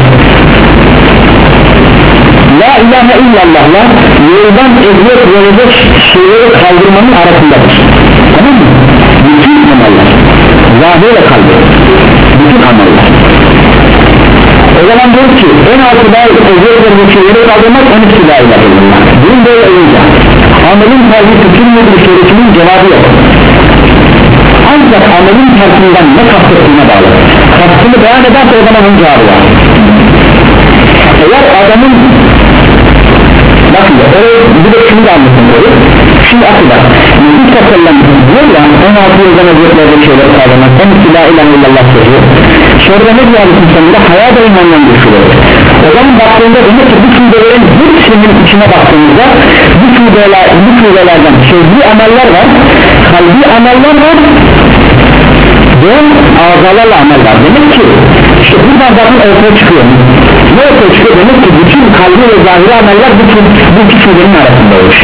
la ilahe illallah'la yoldan eziyet verecek şeyleri kaldırmanın arasındadır. Tamam mı? Bütün ameller zahiri ve kalbi bütün ameller. O zaman diyor ki en altı la eziyet verecek şeyleri kaldırmak en üstü la ilahe illallah. Bunun böyle olunca amelin kalbi bütün müdür sorusunun cevabı yok. Ancak amelin tersinden ne kastettiğine bağlı. Kastını beyan ederse o zaman onun cevabı var. Eğer adamın bakın da oraya bir de şunu da anlatın böyle. Şimdi akıda Nebi Sallam diyor ya on altı yıldan özellikle şeyler kavramak en üstü la ilahe illallah söylüyor. Sonra ne diyor Allah'ın sonunda hayal da imandan düşürüyor. O zaman baktığında demek ki bu şubelerin hepsinin içine baktığımızda bu şubeler, bu şubelerden sözlü ameller var, kalbi ameller var ve azalarla amel var. Demek ki işte buradan zaten ortaya çıkıyor. Ne ortaya çıkıyor? Demek ki bütün kalbi ve zahiri ameller bu, bu iki şubenin arasında olur.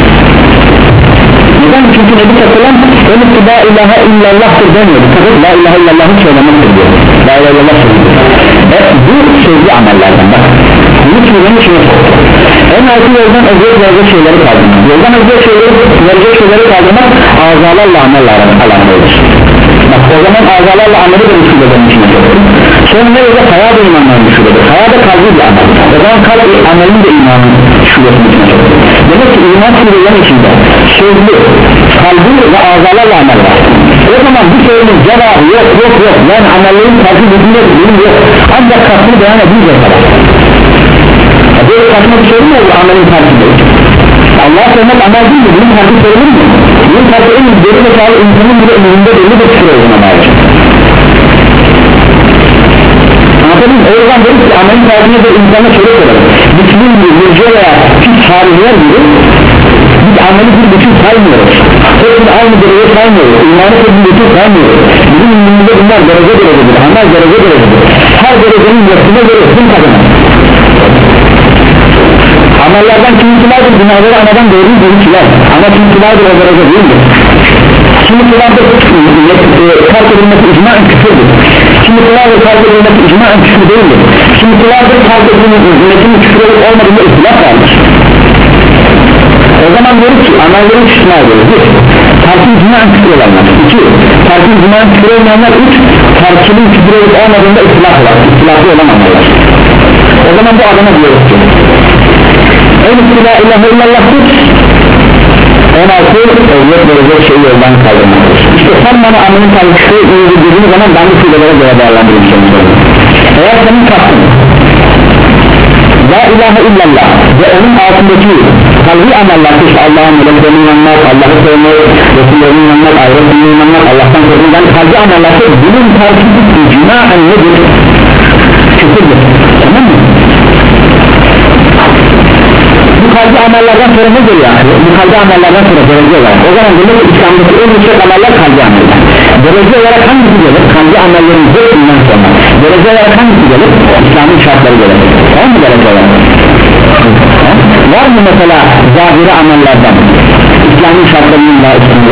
Neden? Çünkü Nebi Sallam önüstü la ilahe illallah'tır demiyor. Fakat la ilahe illallah'ı söylemektir diyor. La ilahe illallah söylüyor. E bu sözlü amellerden bak. Bu şubenin içine soktu. En altı yoldan özür verecek şeyleri kaldırmak. Yoldan özür şeyleri, verecek şeyleri kaldırmak azalarla ameller alakalıdır. Bak o zaman azalarla ameli de bu şubenin içine soktu. Sonra ne olacak? Hayal da imanların bir şubedir. Hayal da kalbi bir amel. O zaman kalbi amelin de imanın şubesinin içine soktu. Demek ki iman şubelerin içinde sözlü, kalbi ve azalarla amel var. O zaman bu sorunun cevabı yok yok yok. Yani amellerin kalbi bütünde bir yok. Ancak kalbini beyan edince kadar. Böyle saçma bir sorun mu oldu amelin kalbinde? Allah'a söylemek amel değil mi? Bunun kalbi sorulur mu? Bunun kalbi en geri ve sağlı insanın bile önünde belli bir küfür olduğuna dair. Anladın mı? O yüzden dedik ki amelin kalbinde de insana şöyle soralım. Müslüm gibi, mürce veya pis hariler gibi biz ameli bir bütün saymıyoruz. Hepsini aynı derece saymıyoruz. İmanı hepsini bütün saymıyoruz. Bizim ünlüğünde bunlar derece derecedir. Amel derece derecedir. Her derecenin yapısına göre hüküm kazanır. Amellerden kimisilerdir günahları anadan doğru görüntüler ama kimisilerdir o derece değildir. Kimisilerdir terk edilmesi icmaen küfürdür. Kimisilerdir terk edilmesi icmaen küfür değildir. Kimisilerdir terk edilmesinin küfür olup olmadığında ihtilaf vardır. O zaman diyoruz ki amellerin üstüne ediyoruz. Bir, terkin icmaen küfür olanlar. İki, terkin icmaen küfür olmayanlar. Üç, terkinin küfür olup olmadığında ihtilaf var. İhtilafı olan ameller. O zaman bu adama diyoruz ki en üstü la ilahe illallah'tır. on altı evlet verecek şeyi yoldan kaldırmaktır. İşte sen bana amelin tarihçisi dediğin zaman ben bu şubelere göre değerlendireceğim. Eğer senin kastın la ilahe illallah ve onun altındaki kalbi ameller, işte Allah'ın meleklerine inanmak, Allah'ı sevmek, Resullerine inanmak, ahiretine inanmak, Allah'tan korkmak, yani kalbi ameller bunun tarihçisi icmaen nedir? Küfürdür. Tamam mı? Bu kalbi amellerden sonra ne geliyor? Bu kalbi amellerden sonra derece olarak. O zaman demek ki İslam'daki en yüksek ameller kalbi ameller. Derece olarak hangisi gelir? Kalbi amellerin hepsinden sonra. Derece olarak hangisi gelir? İslam'ın şartları gelir. Var mı derece olarak? Ha? Var mı mesela zahiri amellerden İslam'ın şartlarının daha üstünde?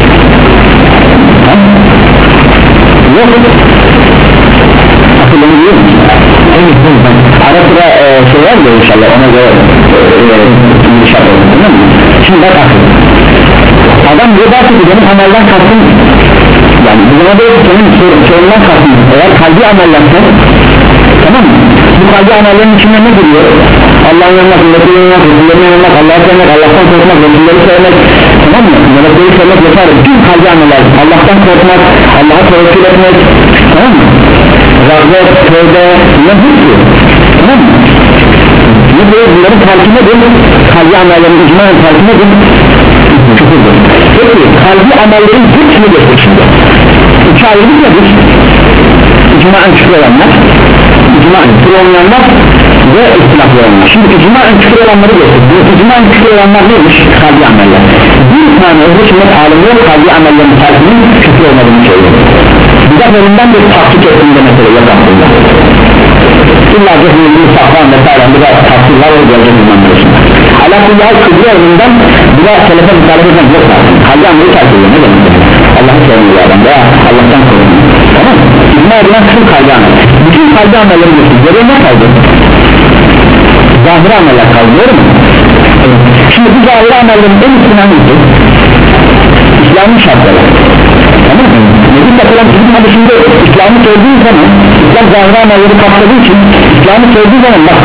Yok. Akılını biliyor musun? Ara sıra e, şey var ya inşallah ona göre bir şart olur değil mi? Şimdi bak akıl adam bu da ki benim amelden kastım yani bu zaman da senin sorundan kastım eğer kalbi amellersen tamam mı? Bu kalbi amellerin içinde ne giriyor? Allah'ın yanmak, Resulü'nün yanmak, Resulü'nün yanmak, Allah'ı sevmek, Allah'tan korkmak, Resulü'nü sevmek tamam mı? Melekleri sevmek yeter bütün kalbi ameller Allah'tan korkmak, Allah'a tevekkül etmek tamam mı? Rahmet, tövbe, ne hepsi tamam mı? Ne böyle bunların farkı nedir? Kalbi amellerin icmaen farkı nedir? Küfürdür. Peki kalbi amellerin hepsini geçtik şimdi. İki ayrılık nedir? İcmaen küfür olanlar, icmaen küfür olmayanlar ve ihtilaflı olmuş. Şimdi icmaen küfür olanları gösterdi. İcmaen küfür olanlar neymiş? Kalbi ameller. Bir tane öbür sünnet alemi yok, kalbi amellerin terkinin küfür olmadığını söylüyor. Bize bölümden bir taktik ettiğinde mesela yok aslında. İlla cehilliği saklan vesaire bir de taktikler o gelecek imanlıyorsun. Alâkullâh küfür olduğundan bir de selefe mütalep eden yok zaten. Kalbi ameli terk ediyor, ne demek? Allah'ı sevmiyor adam veya Allah'tan koruyor. Tamam mı? İcma edilen kısım kalbi amel. Bütün kalbi amelleri götürüyor. Geriye ne kaldı? Zahiri ameller kaldı, doğru mu? Evet. Şimdi bu zahiri amellerin en üstüne hangisi? İslam'ın şartları. Tamam mı? Nebi Takılan bizim hadisinde İslam'ı söylediği zaman İslam zahiri amelleri kapsadığı için İslam'ı söylediği zaman bak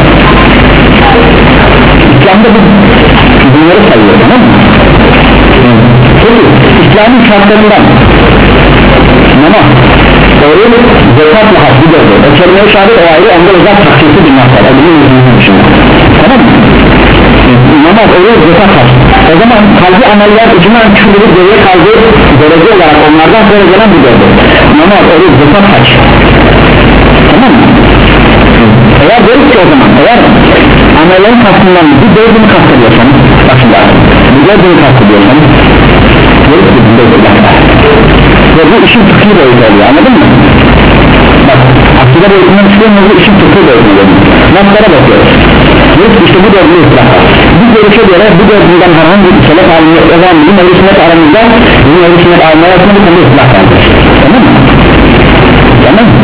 İslam'da bu bunları sayıyor, tamam mı? Peki İslam'ın şartlarından namaz, oruç, zekat ve hac bir gördü. O kelime-i şehadet o ayrı, onda özel taksisi bir masal. O bizim yüzümüzün dışında. Tamam mı? Namaz, oruç, zekat, hac. O zaman kalbi ameller icmaen küfürü geriye kaldığı derece olarak onlardan sonra gelen bir gördü. Namaz, oruç, zekat, hac. Tamam mı? Eğer derik ki o zaman, eğer amellerin kastından bir dördünü kastediyorsanız, bak şimdi bir dördünü kastediyorsanız derik ki bir dördünü ve bu işin fıkhı boyutu oluyor, anladın mı? Bak akide boyutundan çıkıyoruz, bu işin fıkhı boyutu oluyor. Naslara bakıyoruz. Derik işte bu dördünü ıslah var. Bir görüşe göre bu dördünden herhangi bir selef alınıyor, o zaman bizim ehl-i sünnet aramızda bizim ehl-i sünnet almaya arasında bir konuda ıslah kaldır. Tamam mı? Tamam mı?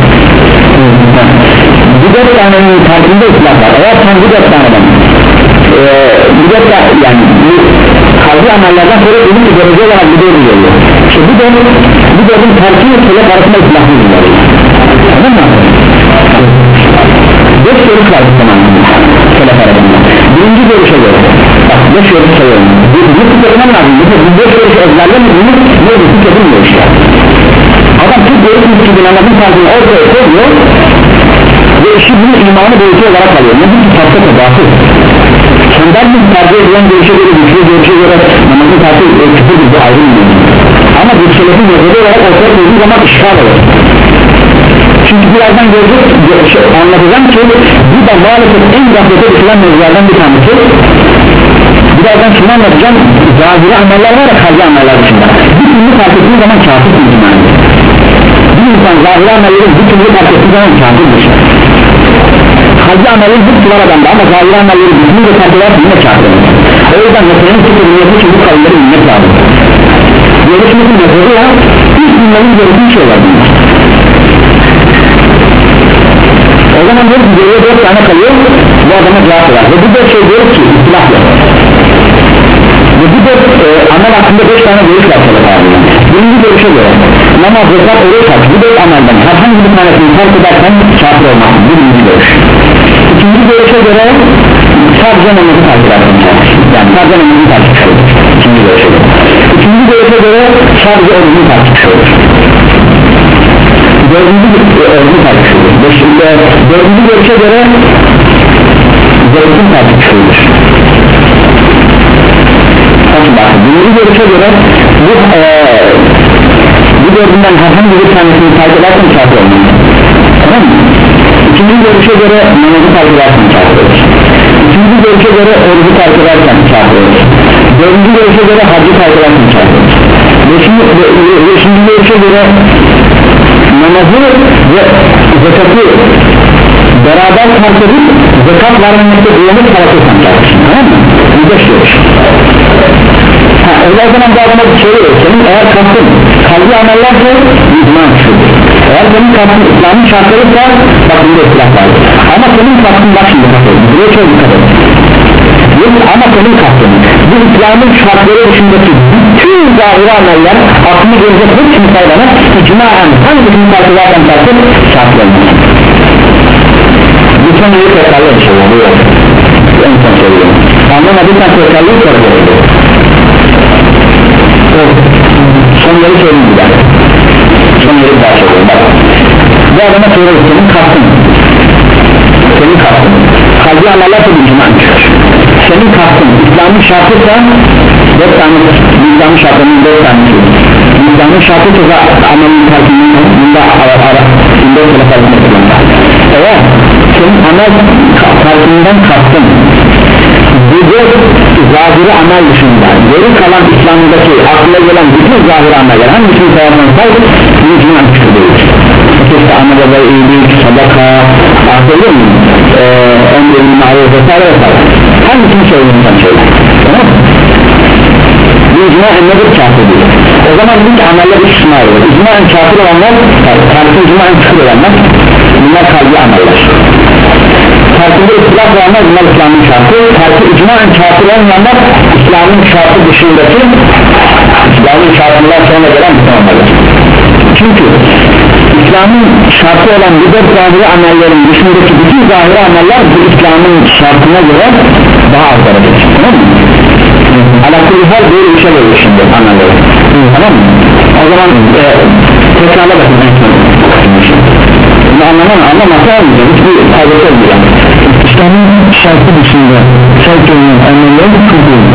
Bu dört tanenin farkında ıslah var. Eğer sen bu dört taneden ee, bu dört tane yani bu kalbi amellerden sonra dedim ki derece olarak bir dördü geliyor. İşte bu dördün bu dördün terkiyle selef arasında ıslahlı oluyor. Tamam mı? Beş görüş var bu zamanında selef arasında. Birinci görüşe göre bak beş görüş sayıyorum. Bu tüketmen lazım. Bu beş görüş ezberleme bunu ne bu tüketmiyor işte. Adam Türk görüşmüş gibi namazın farkını ortaya koyuyor ve işi bunu imanı boyutu olarak alıyor. Ne bu farkı tabası? Senden bir tercih edilen görüşe göre güçlü görüşe göre namazın farkı küfür gibi ayrılmıyor. Ama bir selefin yazılı olarak ortaya koyduğu zaman işgal olur. Çünkü birazdan göreceğiz, şey, anlatacağım ki bu da maalesef en gaflete düşülen mevzulardan bir tanesi. Birazdan şunu anlatacağım, zahiri ameller var ya kalbi ameller dışında. Bir türlü fark ettiği zaman kafir değil. Bir insan zahiri amellerin bir türlü fark ettiği zaman kafirdir. Kalbi amellerin hepsi var adamda ama zahiri amellerin bütün de fark ederse yine kafirdir. O yüzden meselenin tutubilmesi için bu kavimleri bilmek lazım. Görüşmesin mesele ya, ilk bilmenin gerektiği şeyler bunlar. O zaman diyoruz ki geriye dört tane kalıyor, bu adama cevap ver ve bu dört şey diyoruz ki ihtilaf yok ve bu dört e, amel hakkında beş tane görüş var abi. Birinci görüşe göre namaz, zekat, oruç, hac bu dört amelden herhangi bir tanesini terk edersen kafir olmaz, bu birinci görüş. İkinci görüşe göre sadece namazı terk edersen yani sadece namazı terk edersen ikinci görüşe göre. İkinci görüşe göre sadece orucu terk edersen dördüncü örgü tartışılır. Dördüncü görüşe göre zekatın tartışılır. Birinci görüşe göre bu, e, bu dördünden herhangi bir tanesini terk edersen kafir olmalı. Tamam mı? İkinci görüşe göre namazı terk edersen kafir olur. Üçüncü görüşe göre orucu terk edersen kafir olur. Dördüncü görüşe göre hacı terk edersen kafir olur. Beşinci, beşinci görüşe göre namazı ve zekatı beraber fark edip zekat vermemekte uyanıp fark etsen kafirsin, tamam mı? Bu beş görüş. Ha, öyle o zaman bu adama bir şey yok. Senin eğer kastın kalbi amellerse icma küfürdür. Eğer senin kastın İslam'ın şartlarıysa bak bunda ikhtilaf var. Ama senin kastın bak şimdi kastın buraya çok dikkat edin. Ama senin kastın bu İslam'ın şartları dışındaki bütün zahiri ameller aklını gelecek hepsini sayılanır icmaen hangisini fark edersen farkın şartlarını. Lütfen iyi tekrarlı bir şey oluyor. En son söylüyorum. Anlamadıysan tekrarlı bir soru oluyor. Sonları söyleyeyim bir daha. Sonları bir daha söyleyeyim. Bak. Bu adama soruyoruz senin kastın. Senin kastın. Kalbi ameller tabi icmaen çıkar. Senin kastın İslam'ın şartıysa dört tane İslam'ın şartlarının dört tanesi İslam'ın şartıysa amelin terkinin bunda ara ara bunda telefon eğer senin amel farkından kastın bu zahiri amel dışında geri kalan İslam'daki aklına gelen bütün zahiri ameller hangisini sayarsan saydır bunu cümle küfür değil. İşte amel ve iyilik, sadaka, ahirli mi? Emrenin maruf vesaire vesaire hangisini söylüyorsan söyle, tamam mı? Bu icmaen nedir? Kafir değil. O zaman ilk ameller istisna olur. İcmaen kafir olanlar, tersi icmaen küfür olanlar bunlar kalbi ameller. Tersinde ihtilaf olanlar bunlar İslam'ın şartı. Tersi icmaen kafir olmayanlar İslam'ın şartı dışındaki İslam'ın şartından sonra gelen bütün ameller. Çünkü İslam'ın şartı olan bu dört zahiri amellerin dışındaki bütün zahiri ameller bu İslam'ın şartına göre daha az derecede, tamam mı? Alakalı her böyle bir şey oluyor şimdi amelleri, tamam mı? O zaman e, tekrarla bakın bunu anlamam, anlamakta olmayacak, hiçbir faydası olmayacak. İslam'ın şartı dışında şart olan ameller kılıyor.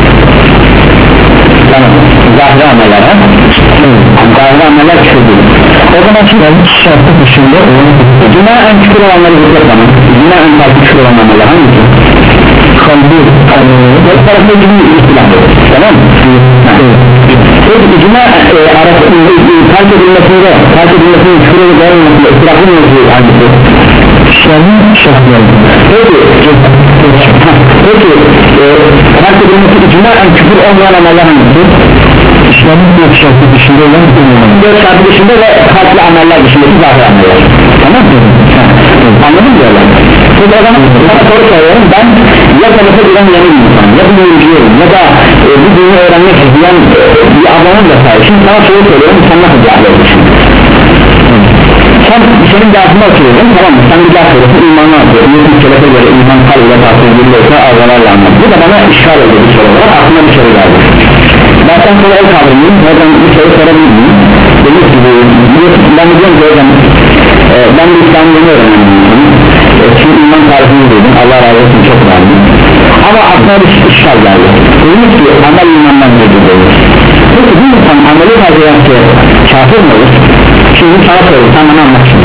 Tamam, zahiri ameller ha? Zahiri ameller kılıyor. O zaman şimdi şartı dışında cuma en küfür olanları zıplatamam. Cuma en farklı küfür olan ameller hangisi? Kalbi dört tarafta cümle istilah, tamam mı? Peki icma arasında terk edilmesinde terk edilmesinde küfür ve değer olmasında istilahın olması hangisi? İslam'ın şartları. Peki peki terk edilmesi icma en küfür olmayan ameller hangisi? İslam'ın dört şartı dışında olan dört şartı dışında ve farklı ameller dışındaki zahir ameller, tamam mı? Anladın mı böyle? Peki o zaman sana soru soruyorum, ben ya tarafa giren yeni bir insan ya bir yürüyorum ya da e, bu dünyayı öğrenmek isteyen e, bir adamın da sahip. Şimdi sana soru soruyorum, sen nasıl cevap verirsin? Sen senin cevabını oturuyorsun, tamam mı? Sen bir cevap veriyorsun, imanı atıyorsun. Yusuf Kelef'e göre iman kalbine takip edilirse ağzalarla anlat. Bu da bana işgal ediyor bir soru var, aklıma bir soru geldi. Ben sen sonra el kaldırmayayım, oradan bir soru sorabilir miyim? Demek ki ben de diyorum ki hocam e, ben de İslam'ı yeni öğrendim e, çünkü iman tarifini duydum, Allah razı olsun, çok beğendim ama aklıma bir işgal geldi. Demek ki amel imandan mevcut olur. Peki bir insan ameli fazla yaptı kafir mi olur? Şimdi sana soruyorum, sen bana anlat şimdi.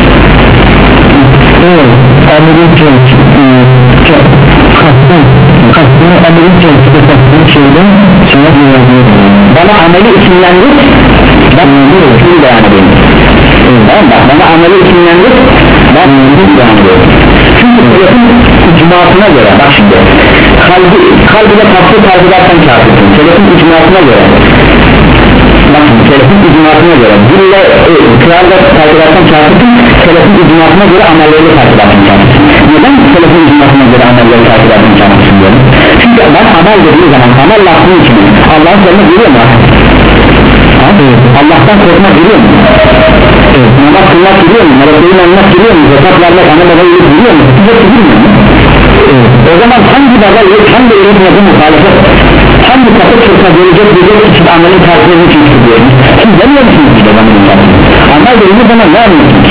Evet, amelin kafir kastın kastın amelin kafir kastın şeyden sana güvenliği bana ameli isimlendir ben şunu beyan edeyim. Tamam mı? Bana ameli isimlendir ben şunu beyan edeyim. Çünkü selefin icmasına göre bak şimdi kalbi, kalbine tatlı kalbi dersen kafirsin. Selefin icmasına göre bak şimdi selefin icmasına göre dille e, kıyarda takip edersen kafirsin. Selefin icmasına göre amelleri takip edersen kafirsin. Neden selefin icmasına göre amelleri takip edersen kafirsin diyorum? Çünkü ben amel dediğim zaman amel lafının içine Allah'ın sözüne giriyor mu? Evet. Allah'tan korkmak giriyor mu? Evet. Namaz kılmak giriyor mu? Meleklerin anmak giriyor mu? Zekat vermek, ana baba iyilik giriyor mu? Hepsi girmiyor mu? Evet. O zaman hangi baba iyilik, hangi iyilik yapı muhalefet, hangi kapı çırpa gelecek diyecek ki siz amelin tarifini için istiyorsunuz? Siz demiyor musunuz ki babamın tarifini? Amel dediğiniz zaman ne anlıyorsunuz?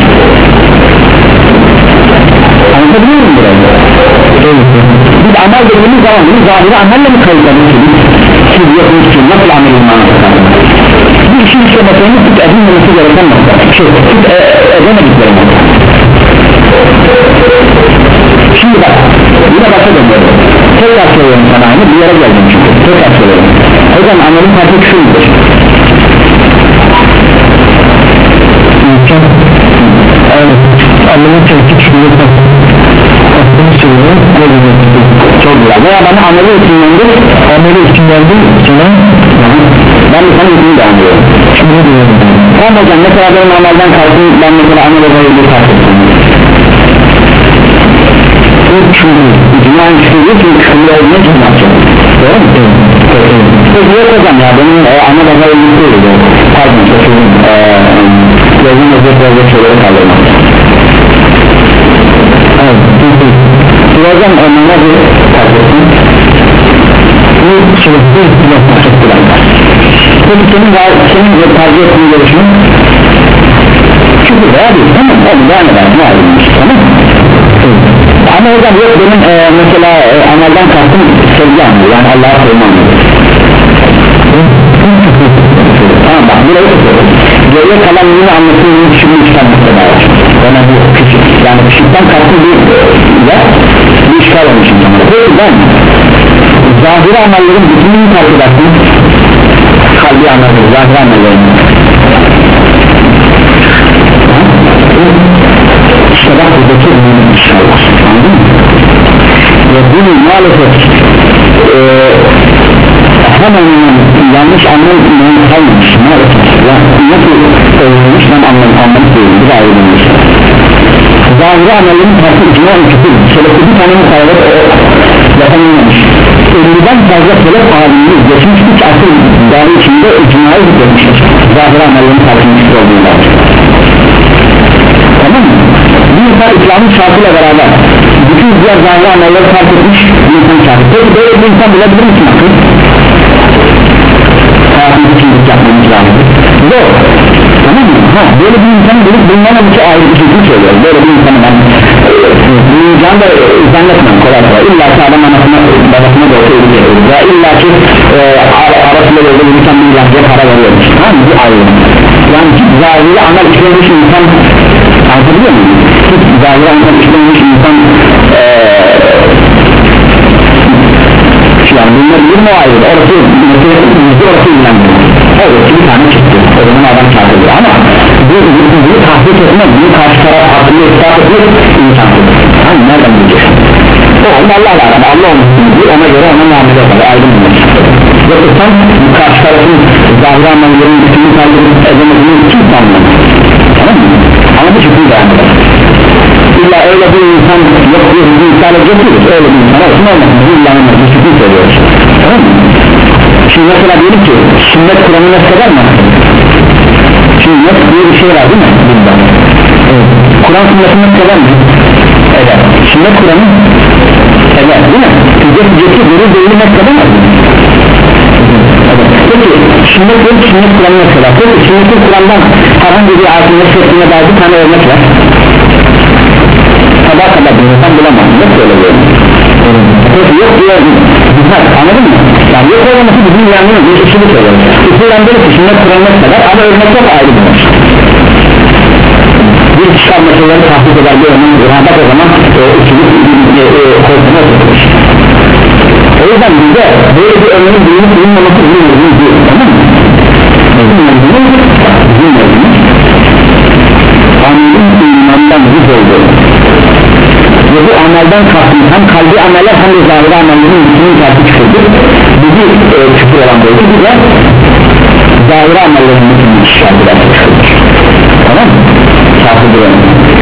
Anlatabiliyor muyum burayı? Evet. Biz amel dediğimiz zaman bunu zahiri amelle mi kayıtladınız? Siz yapınız ki nasıl amel imanı tutarınız? Bir işin işlemesini tut edilmemesi gereken nokta şey, tut e, edemedikleri nokta. Şimdi bak yine başa dönüyorum, tekrar söylüyorum sana aynı bir yere geldim çünkü tekrar söylüyorum. Hocam amelin farkı küfür müdür? Evet, amelin farkı küfür müdür? Çok güzel. Veya bana ameli isimlendir, ameli isimlendir sana ben de sana ismini devam ediyorum. Şimdi diyorum. Tamam hocam mesela benim amelden kalsın, ben mesela amel olayı bir kalsın. Bu çünkü dünyanın küfürü çünkü küfürü olmak için yapacak. Doğru mu? Evet. Peki yok hocam ya benim e, amel olayı bir değil. Pardon sözüm yazın özür özür şeyleri kaldırmak. Evet. Hocam önüne bir kaldırsın. Bu sürekli yapmak çok kullanlar. Peki senin, senin tercih ettiğin görüşün küfür veya değil, tamam mı? Onu devam eder, ne ayrılmış, tamam mı? Ama hocam yok benim e, mesela e, amelden kastım sevgi anlıyor, yani Allah'a sevgi anlıyor. Tamam bak, burayı tutuyorum. Geriye kalan yine anlatılığını şimdi çıkarmakta da var. Yani bu küçük, yani küçükten kastım bir Peki ben zahiri amellerin bütününü takip edersin, kalbi amelleri, zahiri amellerin sabah buradaki ürünü inşallah, anladın mı? Ve bunu maalesef e, hemen yanlış anlamayın kalmış maalesef. Yani nasıl söylenmiş ben anlamak değilim, bir ayrılmış. Zahiri amellerin farklı icma ülkesi, şöyle bir tane mukavemet yapamamış. elli'den fazla sebep alimleri geçmiş üç asıl dahi içinde icmayı hükmetmiştir. Zahiri amellerin farklı ülkesi olduğunda. Tamam mı? Bir insan İslam'ın şartıyla beraber bütün diğer zahiri amelleri fark etmiş bir insan şartı. Peki böyle bir insan bulabilir misin akıl? Hayatımızı kimlik yapmamız lazım. Zor. Tamam mı? Ha, böyle bir insanı bulup bulmamam için ayrı bir şey söylüyor. Böyle bir insanı ben bulacağını da zannetmem kolay kolay. İlla ki adam anasına babasına da olsa ödeyecek. Ya illa ki e, arasında böyle bir insan bir ilancıya para veriyormuş. Tamam mı? Bu ayrı. Yani hiç zahiri amel işlemiş insan anlatabiliyor muyum? Hiç zahiri amel işlemiş insan eee yani bunlar bir mu ayrı? Orası yüzde orası ilgilenmiyor. Evet bir tane çıktı. O zaman adam çarpılıyor ama bu bunu tahsis etmek, bunu karşı taraf hakkında ispat etmek imkansız. Hani nereden bileceksin? O onda Allah'la arada Allah olmasın diye ona göre ona muamele yapar. Aydın bulmak. Yoksa sen karşı tarafın zahiri amellerin bütünü takip edemediğini kim sanmıyor? Tamam mı? Ama bu şekilde devam eder. İlla öyle bir insan yok diye bir insana götürürüz. Öyle bir insan olsun olmasın. Bu illanın bir şekilde söylüyoruz. Tamam mı? Şimdi mesela diyelim ki sünnet Kur'an'ı nasıl eder mi? Şimdi nasıl diye bir şey var değil mi? Bilmem. Evet. Kur'an sünnetini nasıl eder mi? Eder. Sünnet Kur'an'ı eder değil mi? Hüccet hücceti verir değili nasıl eder mi? Evet. Peki sünnet verir sünnet Kur'an'ı nasıl eder? Peki sünnet Kur'an'dan herhangi bir ayetini nasıl ettiğine dair bir tane örnek var. Sabah kadar bir insan bulamaz. Nasıl öyle diyor? Peki yok diyor. Güzel anladın mı? Yani yok olması bizim yanımız bir usulü söylüyoruz. Usulden böyle ki sünnet Kur'an'ı kadar ama örnek çok ayrı bir şey. Bir çıkar meseleleri tahsis eder bir örnek bak o zaman e, usulü e, e, korkuna oturmuş. O yüzden bize böyle bir örneğin bulunup bulunmaması bizim örneğin değil. Tamam mı? Bizim örneğin bizim örneğin amelin imandan yüz olduğu ve bu amelden kastım hem kalbi ameller hem de zahiri amellerin bütünün tersi çıkıldı. Bizi e, küfür olan böyle bir de zahiri amellerin bütünün şartı çıkıldı. Tamam mı? Şartıdır önemli.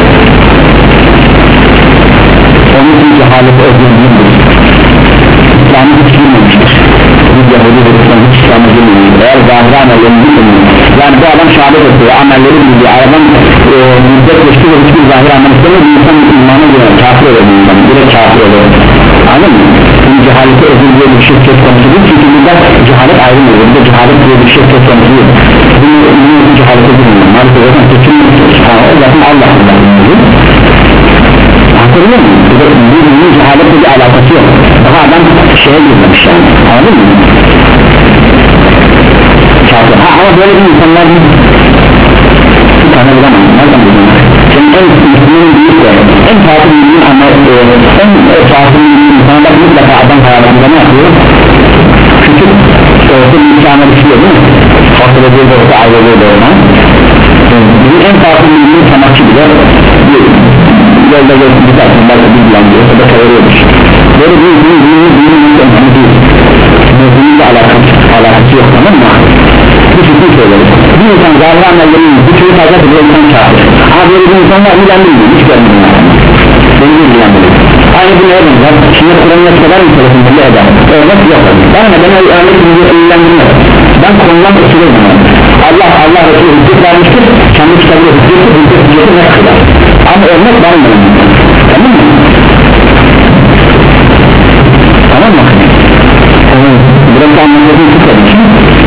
Onun için cehaleti özgürlüğündür. İslam'ı hiç bilmemiştir. Bir Yahudi ve İslam hiç İslam'ı bilmemiştir. Eğer zahiri amellerin bütünün yani bu adam şehadet ediyor, amelleri bildiği aradan e, müddet geçti ve hiçbir zahir amel istemiyor, bir insan imana göre kafir oluyor bir insan, direkt kafir oluyor. Anladın mı? Şimdi cehaleti özür diye bir şey söz konusu değil, çünkü burada cehalet ayrılmıyor, burada cehalet diye bir şey söz konusu değil. Bunu, bunu cehalete bilmiyorum, maalesef zaten kesinlikle o zaten Allah Allah bilmiyor. Hatırlıyor musun? Bunun cehaletle bir alakası yok, daha adam şeye girmemiş yani, anladın mı? Ha, ama böyle bir insanlar bir tane bulamam, nereden bulamam? Senin en Müslümanın büyük de, en farklı bildiğin ama en farklı bildiğin insanlar mutlaka adam hayatında ne yapıyor? Küçük orta bir insanlar işliyor değil mi? Farklı bir orta ayrılığı da ona bizim en farklı bildiğin sanatçı bile bir yolda gözü gidersin, belki bir bilen diyor, o da çeviriyormuş. Böyle bir insanın büyüğünün büyüğünün önemli değil. Mezunuyla alakası, alakası yok, tamam mı? Bu şekilde söylüyoruz. Bir insan zahir amellerinin bütünü fazla bir insan çağırır. Ama böyle bir insanlar ilgilenmiyor, hiç görmüyor. Beni ilgilenmiyor. Aynı bu neye benzer? Şimdi Kur'an'ı yapsalar mı söylesin belli eder? Örnek yok. Ben de ben örnek ilgilenmiyor. Ben konudan usulüyorum. Allah Allah Resulü hüccet vermiştir. Kendi kitabıyla hücceti hüccet hücceti ne kadar? Ama örnek vermiyor. Tamam mı? Tamam mı? Burası anlatıldığı için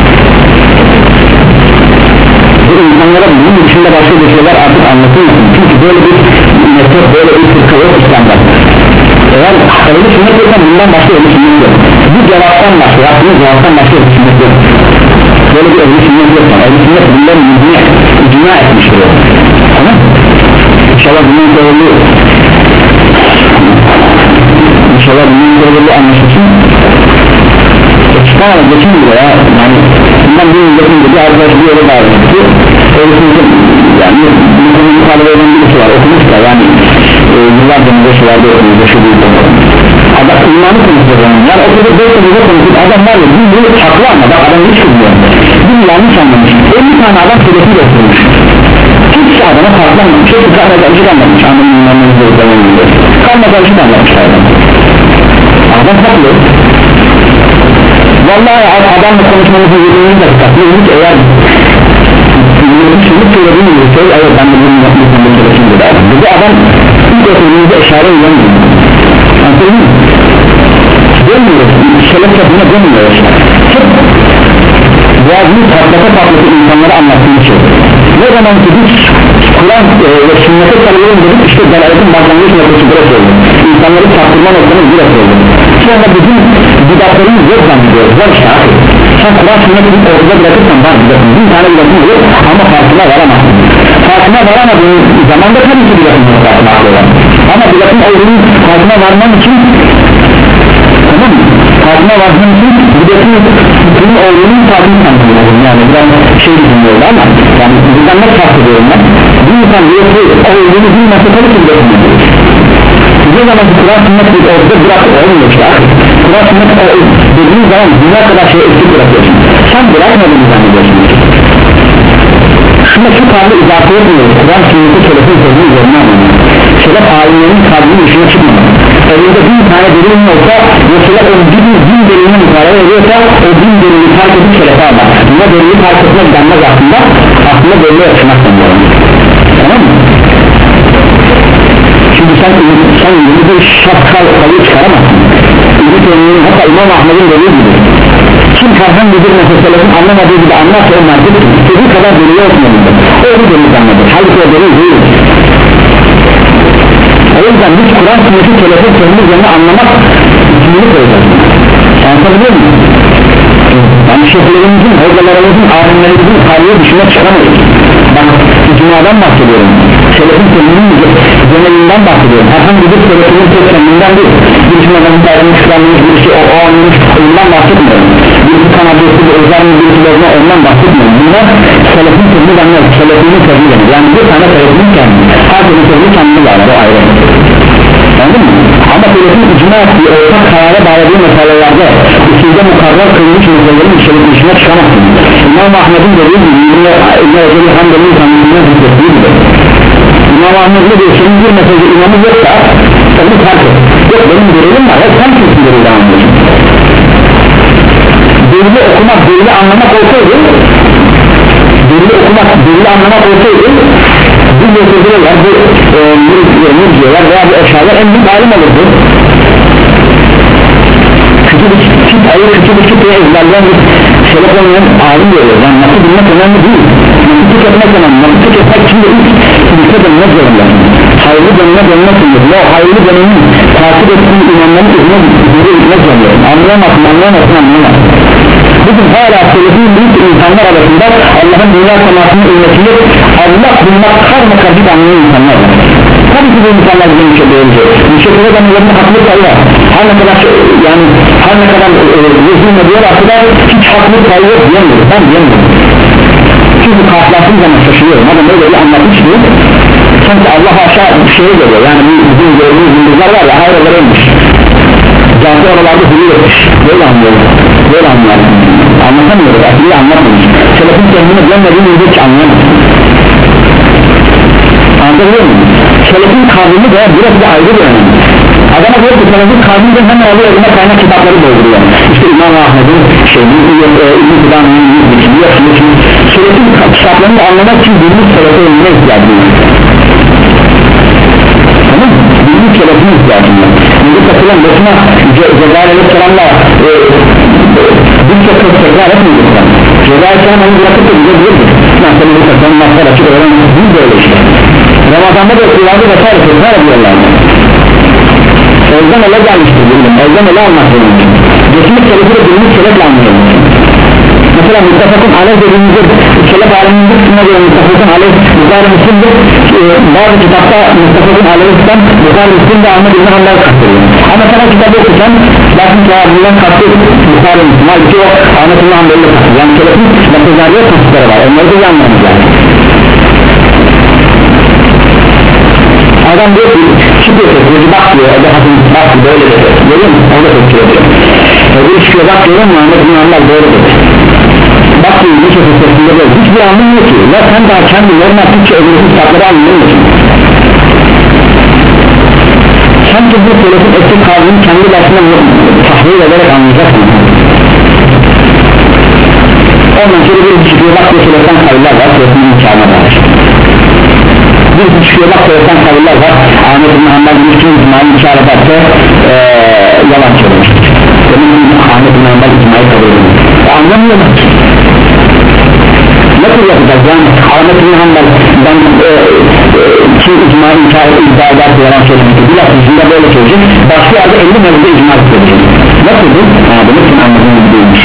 bu insanlara bunun içinde başka bir şeyler artık anlatılmasın. Çünkü böyle bir metot, böyle bir fırka yok İslam'da. Eğer kalbi sünnet yoksa bundan başka bir sünnet yok. Bu cevaptan başka, yaptığınız cevaptan başka bir sünnet yok. Böyle bir evli sünnet yoksa, evli sünnet bunların yüzüne icma etmiştir. Tamam mı? İnşallah bunun doğruluğu İnşallah bunun hazırlığı anlaşılsın çıkamadı geçin bile ya yani bundan bir milletin bir arkadaş bir yere bağırmıştı öylesinde yani bu konuyu mukabele eden birisi var okumuşlar yani e, yıllarca müzeşilerde okumuşlar şu büyük okumuşlar adam imanı konuşuyor yani okulda dört okulda konuşuyor adam var ya bir bu haklı ama bak adam hiç kızmıyor bir yanlış anlamış elli tane adam süresi götürmüş hiç adama farklı anlamış hepsi karma karışık anlamış anlamın imanını zorlamayınca karma karışık anlamış adam adam haklı vallahi adamla konuşmamızın yediğini de katılıyoruz eğer yürütüşünü söylediğini yürütüyor evet ben de bunu yapmışım bu söylediğini de bu adam ilk oturduğunuzda eşare edemiyor anladın mı? dönmüyoruz şelef yapına dönmüyoruz hep boğazını patlata patlata insanlara anlattığını şey ne zaman ki biz Kur'an e, ve sünnete sarılalım dedik işte delaletin başlangıç noktası burası oldu insanları saptırma noktamız burası oldu sonra bizim bidatlarımız yok zannediyoruz var işte abi sen Kur'an sünnetini orada bırakırsan var bidatın bin tane bidatın olur ama farkına varamazsın farkına varamadığın zamanda tabii ki bidatın yok farkına var ama bidatın olduğunun farkına varman için tamam mı? farkına varman için bidatın bunun olduğunun farkını tanımlıyorum yani biraz şey düşünüyordu ama yani buradan ne fark ediyorum ben bir insan bidatın olduğunu bilmezse tabii ki bidatın yok ne zaman ki Kur'an sünnet bir ortada bırak olmuyor işte Kur'an sünnet dediğin zaman dünya kadar şey eksik bırakıyorsun sen bırakmadığını zannediyorsun şuna şu tabi izafe etmiyoruz Kur'an sünneti selefin sözünü üzerine anlamıyor selef alimlerinin tabiinin işine çıkmadı elinde bin tane delilin olsa mesela o bin, bin delilini mükarele ediyorsa o bin delili fark edip selefe almak buna delili fark etmek denmez aslında aslında delili yaşamak denmez tamam mı? Şimdi sen, sen yeni bir şapkal kalıyor çıkaramazsın Ümit Emin'in hatta İmam Ahmet'in dediği gibi kim herhangi bir meselelerin anlamadığı gibi anlarsa o merkez istediği kadar delili olmalıdır o onu delil anladır halbuki o delil değil o yüzden biz Kur'an sünneti telefon sözünün üzerine anlamak ismini koyacağız anlatabiliyor muyum? yani şeyhlerimizin, hocalarımızın, alimlerimizin tarihi dışına çıkamayız ben icmadan bahsediyorum selefin sözünün genelinden bahsediyorum herhangi bir selefinin tek kendinden değil birisi namazın tarihini çıkarmış birisi o, o anlamış ondan bahsetmiyorum birisi kanadiyesi bir özel mi birisi bozma ondan bahsetmiyorum bunlar selefin sözünü denmez selefinin sözünü denir yani bir tane selefinin kendi herkesin sözünü kendini var o ayrı anladın mı? ama selefin icma ettiği ortak karara bağladığı meselelerde usulde mukarrar kılmış meselelerin içerik dışına çıkamazsın İmam Ahmet'in dediği gibi İbn-i Eceli Handel'in kendisinden zikrettiği gibi İmam Ahmet ne diyor senin bir mesele imamı yoksa onu terk et yok benim delilim var hep sen kimsin delili anlıyorsun delili okumak delili anlamak olsaydı delili okumak delili anlamak olsaydı bu meseleler bu mürciyeler veya bu eşyalar en büyük alim olurdu küçük küçük ayı küçük küçük diye ezberleyen bir selef olmayan alim diyorlar yani nasıl bilmek önemli değil nasıl tüketmek önemli nasıl tüketmek için de ilk ülke dönmek zorunda hayırlı dönmek dönmek zorunda o hayırlı dönemin takip ettiğin imamların izine geri gitmek zorunda anlayamazsın anlayamazsın anlayamazsın bugün hala selefin büyük insanlar arasında Allah'ın dünya semasını ümmetini Allah bulmak karma karışık anlayan insanlar var tabii ki bu insanlar bize bir şey değilecek bir şekilde kendilerine haklı sayılar her ne kadar yani her ne kadar rezilme diyorlarsa da hiç haklı sayı yok diyemiyoruz ben diyemiyorum çünkü karşılaştığım zaman şaşırıyorum adam öyle bir anlatmıştı sanki Allah aşağı bir şeye geliyor yani bizim gördüğümüz yıldızlar var ya ayrılarıymış zaten oralarda hülü etmiş böyle anlıyoruz böyle anlıyoruz anlatamıyoruz akıllı anlatmıyoruz selefin kendini görmediğini hiç anlayamıyoruz anlatabiliyor muyum? selefin kavramı da burası da ayrı bir önemli adama diyor ki selefin kavramı hemen alıyor elime kaynak kitapları dolduruyor işte İmam Ahmet'in şey İbn-i Kudan'ın selefin kitaplarını anlamak için bilmiş selefe önüne ihtiyacı var tamam mı? bilmiş selefine ihtiyacı var Müzik takılan başına Cezayir Aleyhisselam'la birçok kez tekrar etmeyecek Cezayir Aleyhisselam onu bırakıp da bize diyordur ben seni bu takılan maslar açık öğren biz böyle işte Ramazan'da da okuyorlardı vesaire tekrar ediyorlar Elden ele gelmiştir bildim elden ele almak zorunda geçmiş selefi de bilmiş selefle anlayalım mesela muttefakun aleyh dediğimizde selef aleminin kısmına göre muttefakun aleyh Bukhari Müslim'dir. Ee, bazı kitapta muttefakun aleyh'ten Bukhari Müslim'de Ahmet İbn Hanbel kastırıyor. Ama sana kitabı okusan bakın cevabından kastı Bukhari Müslim. Halbuki o Ahmet İbn Hanbel'le kastır. Yani selefin metodlarıyla kastırları var. Onları da yanmamız lazım. Adam diyor ki çıkıyor sesi bak diyor Ebu Hasan bak böyle dedi görüyor musun? O da tepkiyor diyor öbür çıkıyor bak diyor mu Ahmet İbn Hanbel doğru dedi bak diyor bir sesi sesinde böyle hiçbir anlamıyor ki ya sen daha kendi normal Türkçe öbürü kitapları anlamıyorsun sen ki bu selefin eski kavmini kendi dersine tahlil ederek anlayacaksın ondan sonra bir çıkıyor bak diyor seleften kaviller var selefin imkanı var bir çıkıyor bak seleften kaviller var Ahmet İbn Hanbel bir için icmayı işaret etse ee, yalan söylemiş demek ki Ahmet İbn Hanbel icmayı kabul ediyor anlamıyorlar nasıl yapacağız yani Ahmet İbn Hanbel ben e, e, kim icmayı iddia ederse yalan söylemişti bir lafı yüzünde böyle söyleyecek başka yerde elli mevzuda icma söyleyecek nasıl bu? Ha demek ki anladığım gibi değilmiş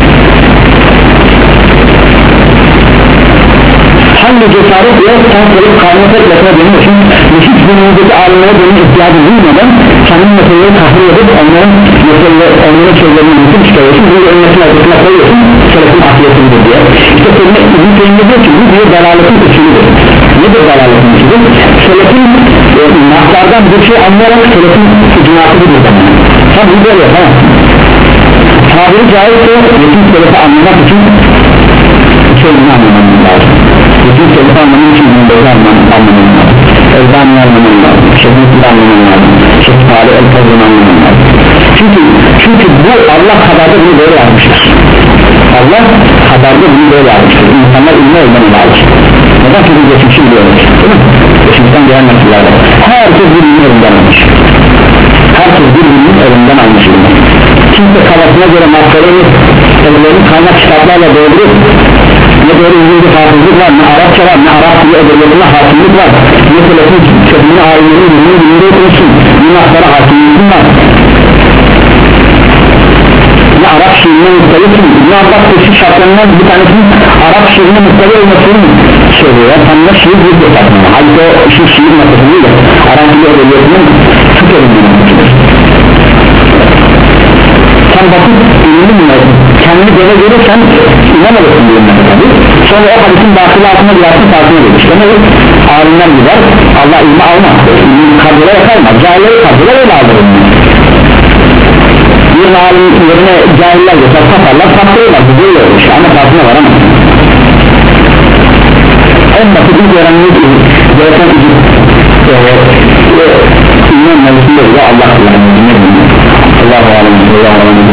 hangi cesaret yok sen gelip kavmet etmesine dönüyorsun ve hiç günümüzdeki alimlere dönüp ihtiyacı duymadan kendin meseleleri tahlil edip onların meseleleri, onların sözlerini mümkün çıkarıyorsun bunu da ümmetin arkasına koyuyorsun selefin afiyetidir diye işte seninle izin seninle diyor ki bu diyor dalaletin usulüdür nedir dalaletin usulü? Selefin e, naklardan bir şey anlayarak selefin icmatıdır bu zaman sen bunu böyle yapamazsın tabiri caizse yetim selefi anlamak için sözünü anlamamız lazım bütün selefi anlamak için bunları anlamamız lazım Elbani anlamamız lazım Şehit'i anlamamız lazım Şehit'i el-Fazıl'ını anlamamız lazım çünkü, çünkü bu Allah kadarda bunu böyle yapmıştır Allah kadarda bunu böyle yapmıştır insanlar ilmi olmanı lazım neden ki bu geçmişi biliyoruz değil mi? Geçmişten gelen nesillerde herkes birbirinin elinden almış herkes birbirinin elinden almış kimse kafasına göre makaleyi elilerini kaynak kitaplarla dolduruyor ne doğru İngilizce hafızlık var ne Arapça var ne Arap dili edebiyatına hakimlik var ne selefin kötülüğünü alimlerin dilini dilinde okursun ne naklara hakimliğin var ne Arap şiirine muhtelifsin ne Abbas sesi şartlarından bir tanesinin Arap şiirine muhteli olmasını söylüyor tam da şiir bir departmanı halbuki o şu şiir nasıl değil de Arap dili edebiyatının çok önemli noktasıdır sen basit ünlü mü kendini böyle görürsen iman olursun diyor tabi sonra o hadisin dahili altına gidersin farkına gelir demek alimler gider Allah ilmi almaz kadrolara kalmaz cahilleri kadrolar öyle alır bir alim yerine cahiller geçer satarlar sattırırlar bu böyle olur ama farkına varamaz en basit ilk öğrenmek gereken iman mevzusunda Allah kullanır Allah'u alem Allah'u alem